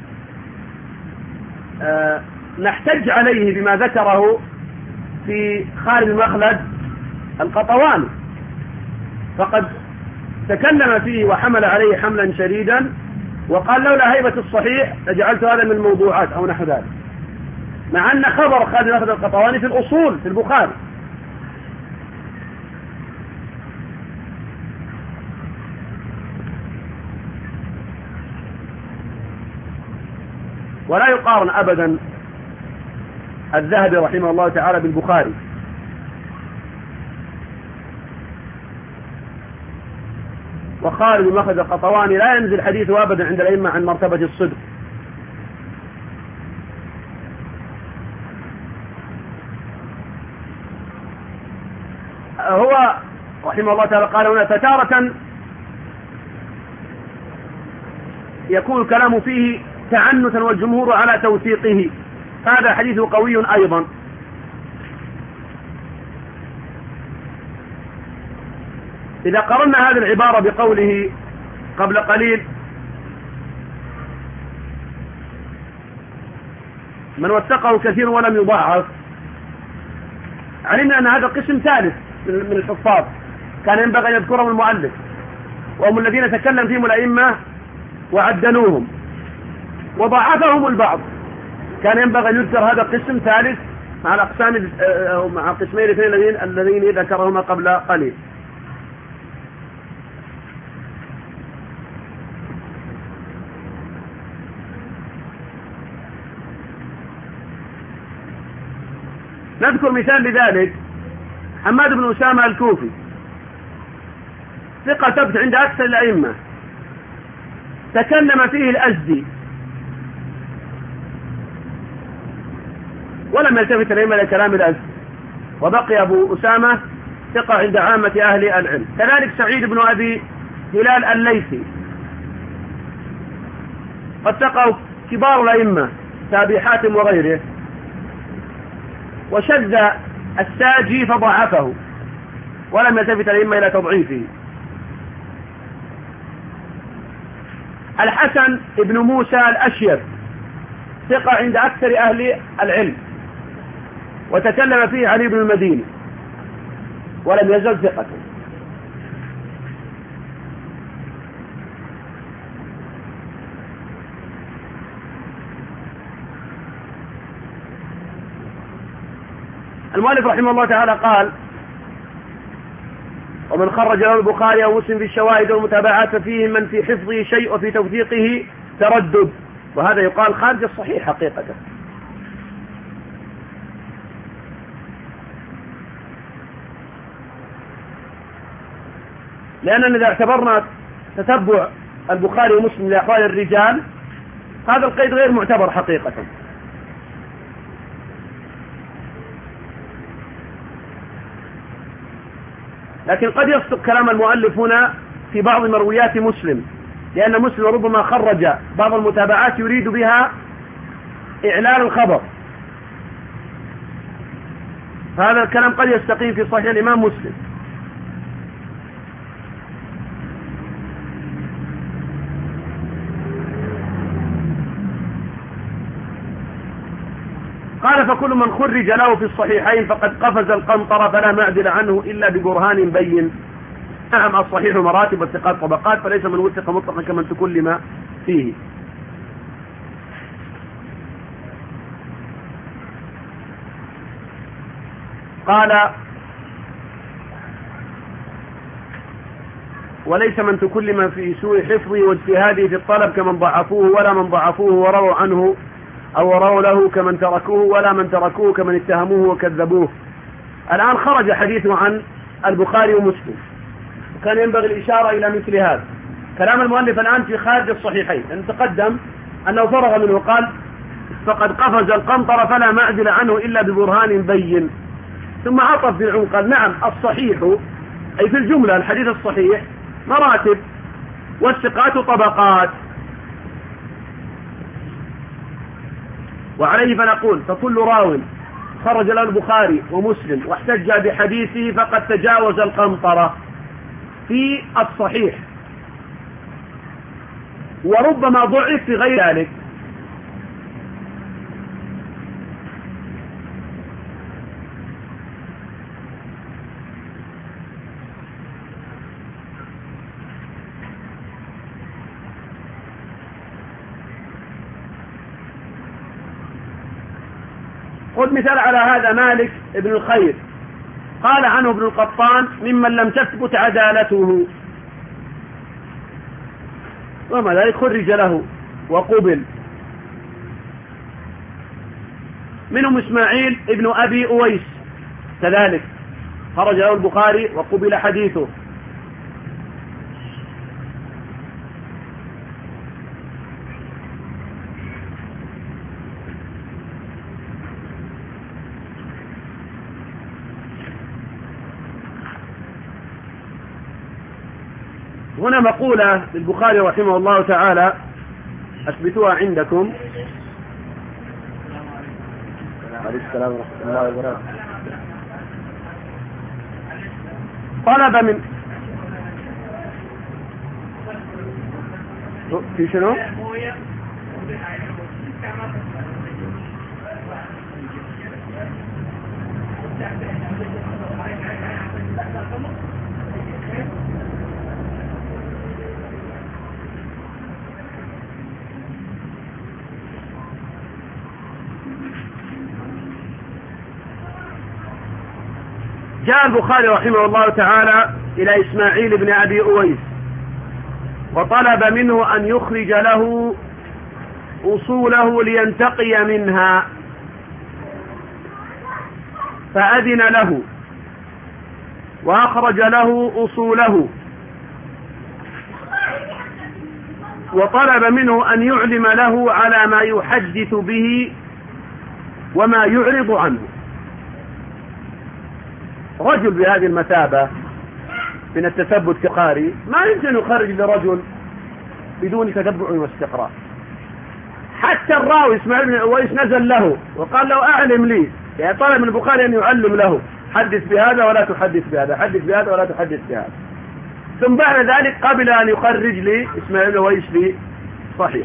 Speaker 1: آه نحتج عليه بما ذكره في خالد مخلد القطواني، فقد تكلم فيه وحمل عليه حملا شديدا وقال لولا هيبة الصحيح لجعلت هذا من الموضوعات أو نحو ذلك، مع أن خبر خالد مخلد القطواني في الأصول في البخاري. ولا يقارن أبدا الذهبي رحمه الله تعالى بالبخاري. وخالد بن مخلد القطواني لا ينزل حديثه أبدا عند الأئمة عن مرتبة الصدق. هو رحمه الله تعالى قال هنا فتارة يكون الكلام فيه تعنتا والجمهور على توثيقه، هذا حديث قوي أيضا. إذا قرنا هذه العبارة بقوله قبل قليل من وثقه كثير ولم يضعف، علمنا أن هذا قسم ثالث من الحفاظ كان ينبغي أن يذكرهم المؤلف، وهم الذين تكلم فيهم الأئمة وعدلوهم وضعفهم البعض، كان ينبغي أن يذكر هذا قسم ثالث مع الأقسام مع قسمين الاثنين الذين ذكرهما قبل قليل. نذكر مثال لذلك حماد بن أسامة الكوفي، ثقة ثبت عند أكثر الأئمة، تكلم فيه الأزدي ولم يلتفت الأئمة إلى كلام الأزدي، وبقي أبو أسامة ثقة عند عامة أهل العلم. كذلك سعيد بن أبي هلال الليثي قد ثقه كبار الأئمة كأبي حاتم وغيره، وشذ الساجي فضعفه ولم يلتفت الأئمة إلى تضعيفه. الحسن بن موسى الأشيب ثقة عند أكثر أهل العلم، وتكلم فيه علي بن المديني ولم يزل ثقة. المؤلف رحمه الله تعالى قال ومن خرج له البخاري أو مسلم في الشواهد والمتابعات فيه من في حفظه شيء وفي توثيقه تردد، وهذا يقال خارج الصحيح حقيقة. لأننا إذا اعتبرنا تتبع البخاري ومسلم لأحوال الرجال هذا القيد غير معتبر حقيقة. لكن قد يصدق كلام المؤلف هنا في بعض مرويات مسلم، لأن مسلم ربما خرج بعض المتابعات يريد بها إعلان الخبر، فهذا الكلام قد يستقيم في صحيح الإمام مسلم. قال فكل من خرج له في الصحيحين فقد قفز القنطرة فلا معدل عنه إلا ببرهان بين. نعم الصحيح مراتب والثقات طبقات، فليس من وثق مطلقا كمن تكلم فيه. قال وليس من تكلم في سوء حفظه واجتهاده في الطلب كمن ضعفوه ولا من ضعفوه ورووا عنه أو رووا له كمن تركوه ولا من تركوه كمن اتهموه وكذبوه. الآن خرج حديثه عن البخاري ومسلم، وكان ينبغي الإشارة إلى مثل هذا. كلام المؤلف الآن في خارج الصحيحين، أن تقدم أنه فرغ منه قال فقد قفز القنطر فلا معدل عنه إلا ببرهان بين. ثم عطف بالعموم قال نعم الصحيح أي في الجملة الحديث الصحيح مراتب والثقات طبقات. وعليه فنقول فكل راو خرج له البخاري ومسلم واحتج بحديثه فقد تجاوز القنطرة في الصحيح، وربما ضعف في غير ذلك. خذ مثال على هذا مالك ابن الخير، قال عنه ابن القطان ممن لم تثبت عدالته، وما ذلك خرج له وقبل. منهم إسماعيل ابن أبي أويس كذلك خرج له البخاري وقبل حديثه. هنا مقولة للبخاري رحمه الله تعالى أثبتوها عندكم. عليه السلام ورحمة الله وبركاته. طلب من في شنو؟ جاء البخاري رحمه الله تعالى إلى إسماعيل بن أبي أويس وطلب منه أن يخرج له أصوله لينتقي منها، فأذن له وأخرج له أصوله، وطلب منه أن يعلم له على ما يحدث به وما يعرض عنه. رجل بهذه المثابة من التثبت كقاري ما يمكن يخرج لرجل بدون تتبع واستقراء. حتى الراوي اسماعيل بن أويس نزل له وقال له أعلم لي، يعني طلب من البخاري أن يعلم له حدث بهذا ولا تحدث بهذا، حدث بهذا ولا تحدث بهذا. ثم بعد ذلك قبل أن يخرج لي إسماعيل بن أويس لي صحيح.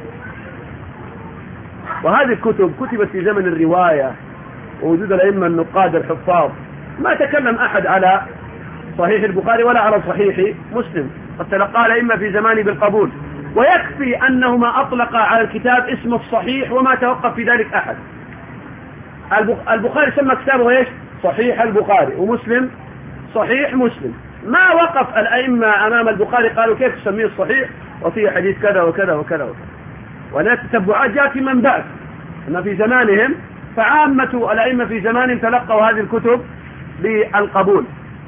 Speaker 1: وهذه الكتب كتبت في زمن الرواية ووجود الأئمة النقاد الحفاظ، ما تكلم أحد على صحيح البخاري ولا على صحيح مسلم، قد تلقى الأئمة في زمانه بالقبول، ويكفي أنهما أطلق على الكتاب اسم الصحيح وما توقف في ذلك أحد. البخاري سمى كتابه ايش؟ صحيح البخاري، ومسلم صحيح مسلم. ما وقف الأئمة أمام البخاري قالوا كيف تسميه الصحيح وفيه حديث كذا وكذا وكذا وكذا، ولا التتبعات جاءت في من بعد. أما في زمانهم فعامة الأئمة في زمانهم تلقوا هذه الكتب بالقبول.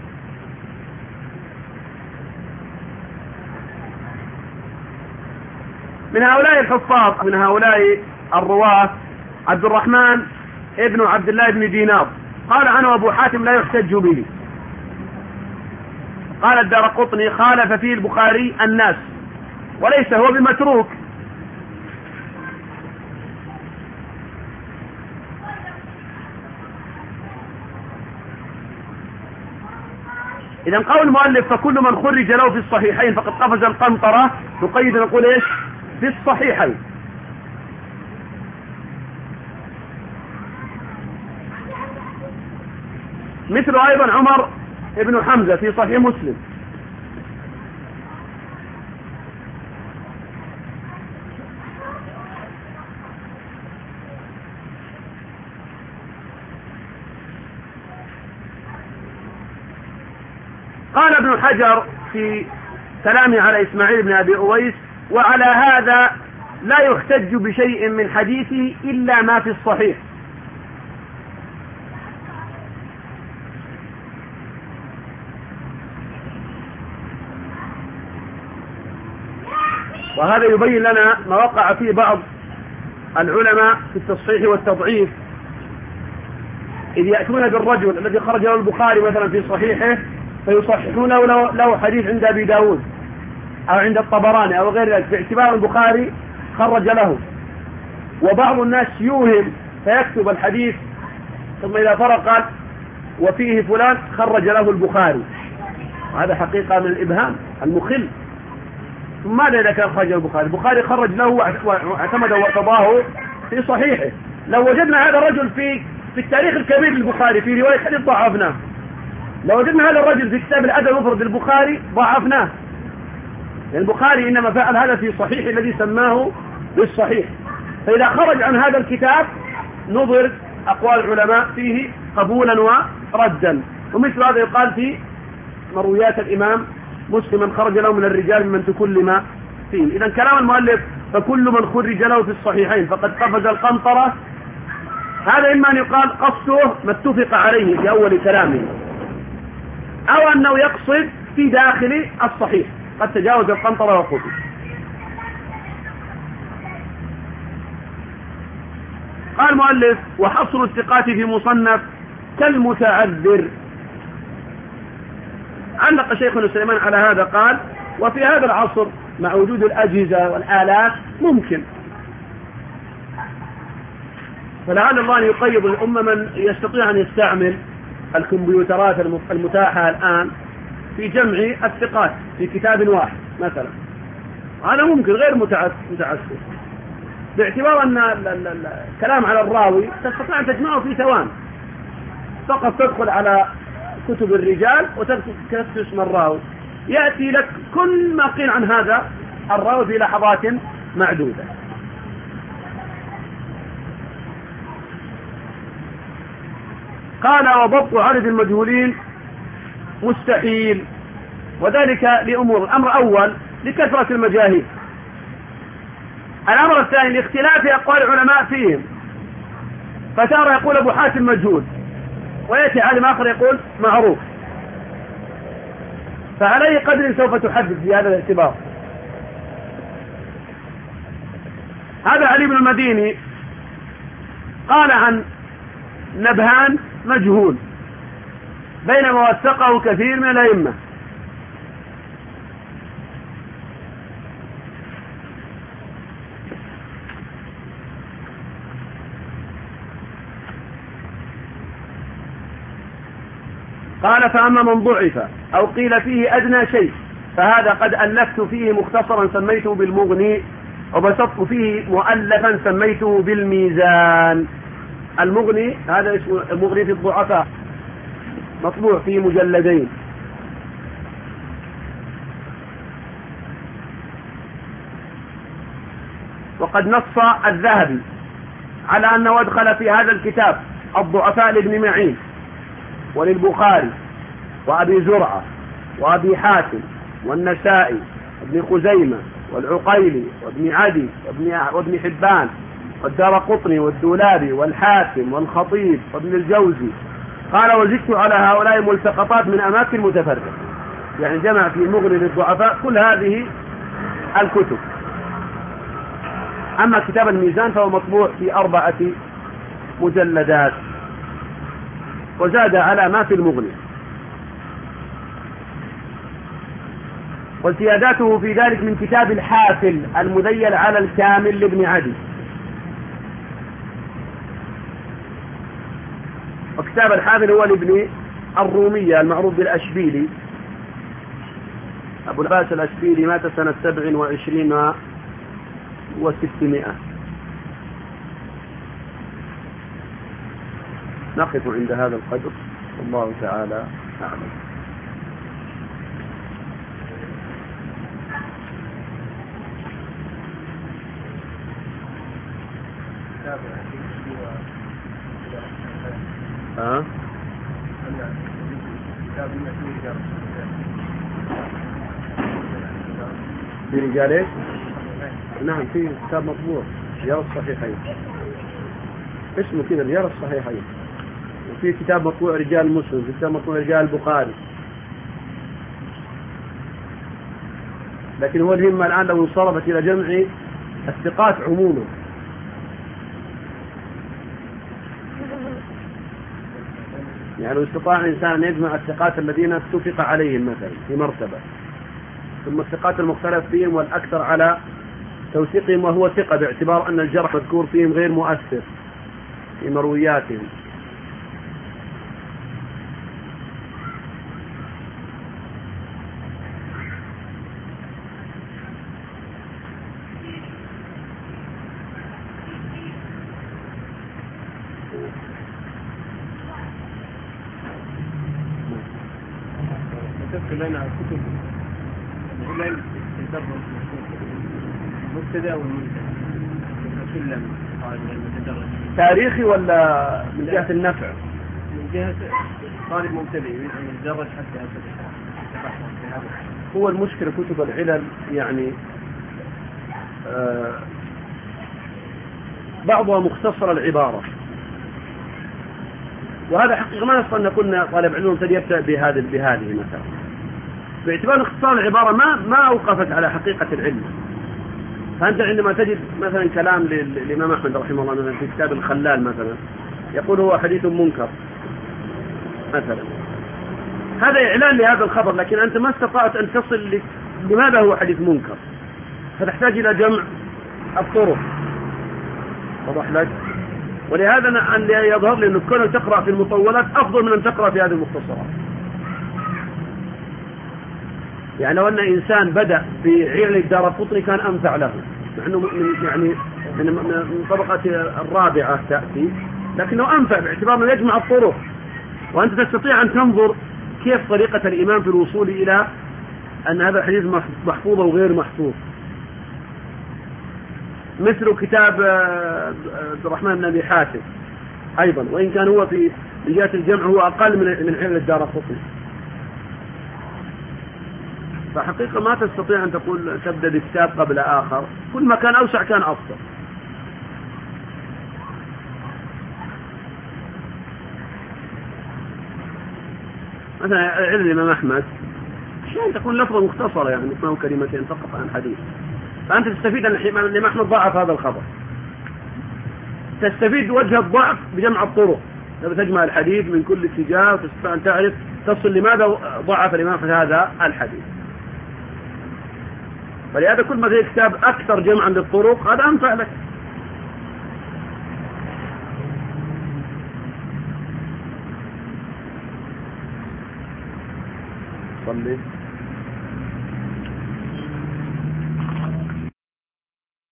Speaker 1: من هؤلاء الحفاظ من هؤلاء الرواة عبد الرحمن ابن عبد الله بن دينار، قال عنه أبو حاتم لا يحتج به. قال الدارقطني خالف فيه البخاري الناس وليس هو بمتروك. إذا قول المؤلف فكل من خرج له في الصحيحين فقد قفز القنطرة، نقيد نقول إيش؟ في الصحيحين. مثل أيضا عمر ابن حمزة في صحيح مسلم. قال ابن حجر في كلامه على إسماعيل بن أبي أويس: وعلى هذا لا يحتج بشيء من حديثه إلا ما في الصحيح. وهذا يبين لنا ما وقع فيه بعض العلماء في التصحيح والتضعيف، إذ يأتون بالرجل الذي خرج له البخاري مثلا في صحيحه فيصححون له, له حديث عند أبي داود أو عند الطبراني أو غير ذلك باعتبار البخاري خرج له، وبعض الناس يوهم فيكتب الحديث ثم إذا فرق قال وفيه فلان خرج له البخاري، وهذا حقيقة من الإبهام المخل. ثم ماذا إذا كان خرج البخاري؟ البخاري خرج له واعتمد وارتضاه في صحيحه. لو وجدنا هذا الرجل في في التاريخ الكبير للبخاري في رواية حديث ضعفناه، لو وجدنا هذا الرجل في كتاب الأدب المفرد للبخاري ضعفناه، يعني البخاري إنما فعل هذا في صحيح الذي سماه بالصحيح. فإذا خرج عن هذا الكتاب نظر أقوال العلماء فيه قبولا وردا، ومثل هذا يقال في مرويات الإمام مسلم من خرج له من الرجال ممن تكلم فيه. إذا كلام المؤلف فكل من خرج له في الصحيحين فقد قفز القنطرة، هذا إما أن يقال قصده ما اتفق عليه في أول كلامه، أو أنه يقصد في داخل الصحيح قد تجاوز القنطرة وقفز. قال المؤلف وحصر الثقات في مصنف كالمتعذر. علق شيخنا سليمان على هذا قال وفي هذا العصر مع وجود الأجهزة والآلات ممكن، فلعل الله أن يقيض الأمة من يستطيع أن يستعمل الكمبيوترات المتاحة الآن في جمع الثقات في كتاب واحد مثلا، هذا ممكن غير متعسر، باعتبار أن الكلام على الراوي تستطيع أن تجمعه في ثوان، فقط تدخل على كتب الرجال وتكتب اسم الراوي يأتي لك كل ما قيل عن هذا الراوي في لحظات معدودة. قال وضبط عدد المجهولين مستحيل، وذلك لأمور. الأمر الأول لكثرة المجاهيل، الأمر الثاني لاختلاف أقوال العلماء فيهم، فترى يقول أبو حاتم مجهول ويأتي عالم آخر يقول معروف، فعلى أي قدر سوف تحدث في هذا الاعتبار. هذا علي بن المديني قال عن نبهان مجهول بينما وثقه كثير من الأئمة. قال فأما من ضعف أو قيل فيه أدنى شيء فهذا قد ألفت فيه مختصرا سميته بالمغني، وبسطت فيه مؤلفا سميته بالميزان. المغني هذا اسمه المغني في الضعفاء، مطبوع في مجلدين. وقد نص الذهبي على أنه أدخل في هذا الكتاب الضعفاء لابن معين وللبخاري وأبي زرعة وأبي حاتم والنسائي وابن خزيمة والعقيلي وابن عدي وابن حبان والدارقطني والدولابي والحاكم والخطيب وابن الجوزي. قال وزدت على هؤلاء ملتقطات من أماكن متفرقة، يعني جمع في مغني للضعفاء كل هذه الكتب. أما كتاب الميزان فهو مطبوع في أربعة مجلدات وزاد على ما في المغني، وزياداته في ذلك من كتاب الحافل المذيل على الكامل لابن عدي، وكتاب الحافل هو لابن الرومية المعروف بالأشبيلي، أبو العباس الأشبيلي مات سنة سبع وعشرين وستمائة. نقف عند هذا القدر، والله تعالى أعلم. ها؟ في رجال نعم، في كتاب مطبوع رياض الصحيحين اسمه كذا رياض الصحيحين، وفي كتاب مطبوع رجال مسلم، في كتاب مطبوع رجال البخاري. لكن هو الهمة الآن لو انصرفت إلى جمع الثقات عموما، يعني لو استطاع إنسان أن يجمع الثقات الذين اتفق عليهم مثلا في مرتبة، ثم الثقات المختلف فيهم والأكثر على توثيقهم وهو ثقة، باعتبار أن الجرح مذكور فيهم غير مؤثر في مروياتهم.
Speaker 2: لنا كتب العلل تدرس المبتدا والمنتهى سلم طالب المتدرج
Speaker 1: تاريخي ولا من جهة النفع؟
Speaker 2: من جهة طالب مبتدئ يريد أن يتدرج حتى يتبحث.
Speaker 1: هو المشكلة كتب العلل يعني آه بعضها مختصر العبارة، وهذا حقيقة ما نستطيع أن نقول طالب علم مبتدئ يبدأ بهذه بهذه مثلا، باعتبار اختصار العبارة ما ما أوقفت على حقيقة العلم. فأنت عندما تجد مثلا كلام للإمام أحمد رحمه الله مثلا في كتاب الخلال مثلا يقول هو حديث منكر مثلا، هذا إعلان لهذا الخبر، لكن أنت ما استطعت أن تصل لماذا هو حديث منكر، فتحتاج إلى جمع الطرق. وضح لك؟ ولهذا أن يظهر لي أنك كنت تقرأ في المطولات أفضل من أن تقرأ في هذه المختصرات. يعني لو أن إنسان بدأ في علل الدارقطني كان أنفع له، لأنه من يعني من طبقة الرابعة تأتي، لكنه أنفع باعتبار أنه يجمع الطرق، وأنت تستطيع أن تنظر كيف طريقة الإمام في الوصول إلى أن هذا الحديث محفوظ أو غير محفوظ. مثل كتاب عبد الرحمن بن أبي حاتم أيضا، وإن كان هو في من جهة الجمع هو أقل من من علل الدارقطني. فحقيقة ما تستطيع أن تقول تبدأ بكتاب قبل آخر، كل ما كان أوسع كان أفضل. مثلا علم الإمام أحمد شيء تكون لفظة مختصرة، يعني ما هو كلمتين فقط عن حديث، فأنت تستفيد أن الإمام أحمد ضعف هذا الخبر، تستفيد وجه الضعف بجمع الطرق، تجمع الحديث من كل اتجاه وتستطيع أن تعرف تصل لماذا ضعف الإمام أحمد هذا الحديث. فلهذا كل ما في كتاب أكثر جمعا للطرق هذا أنفع لك. صلي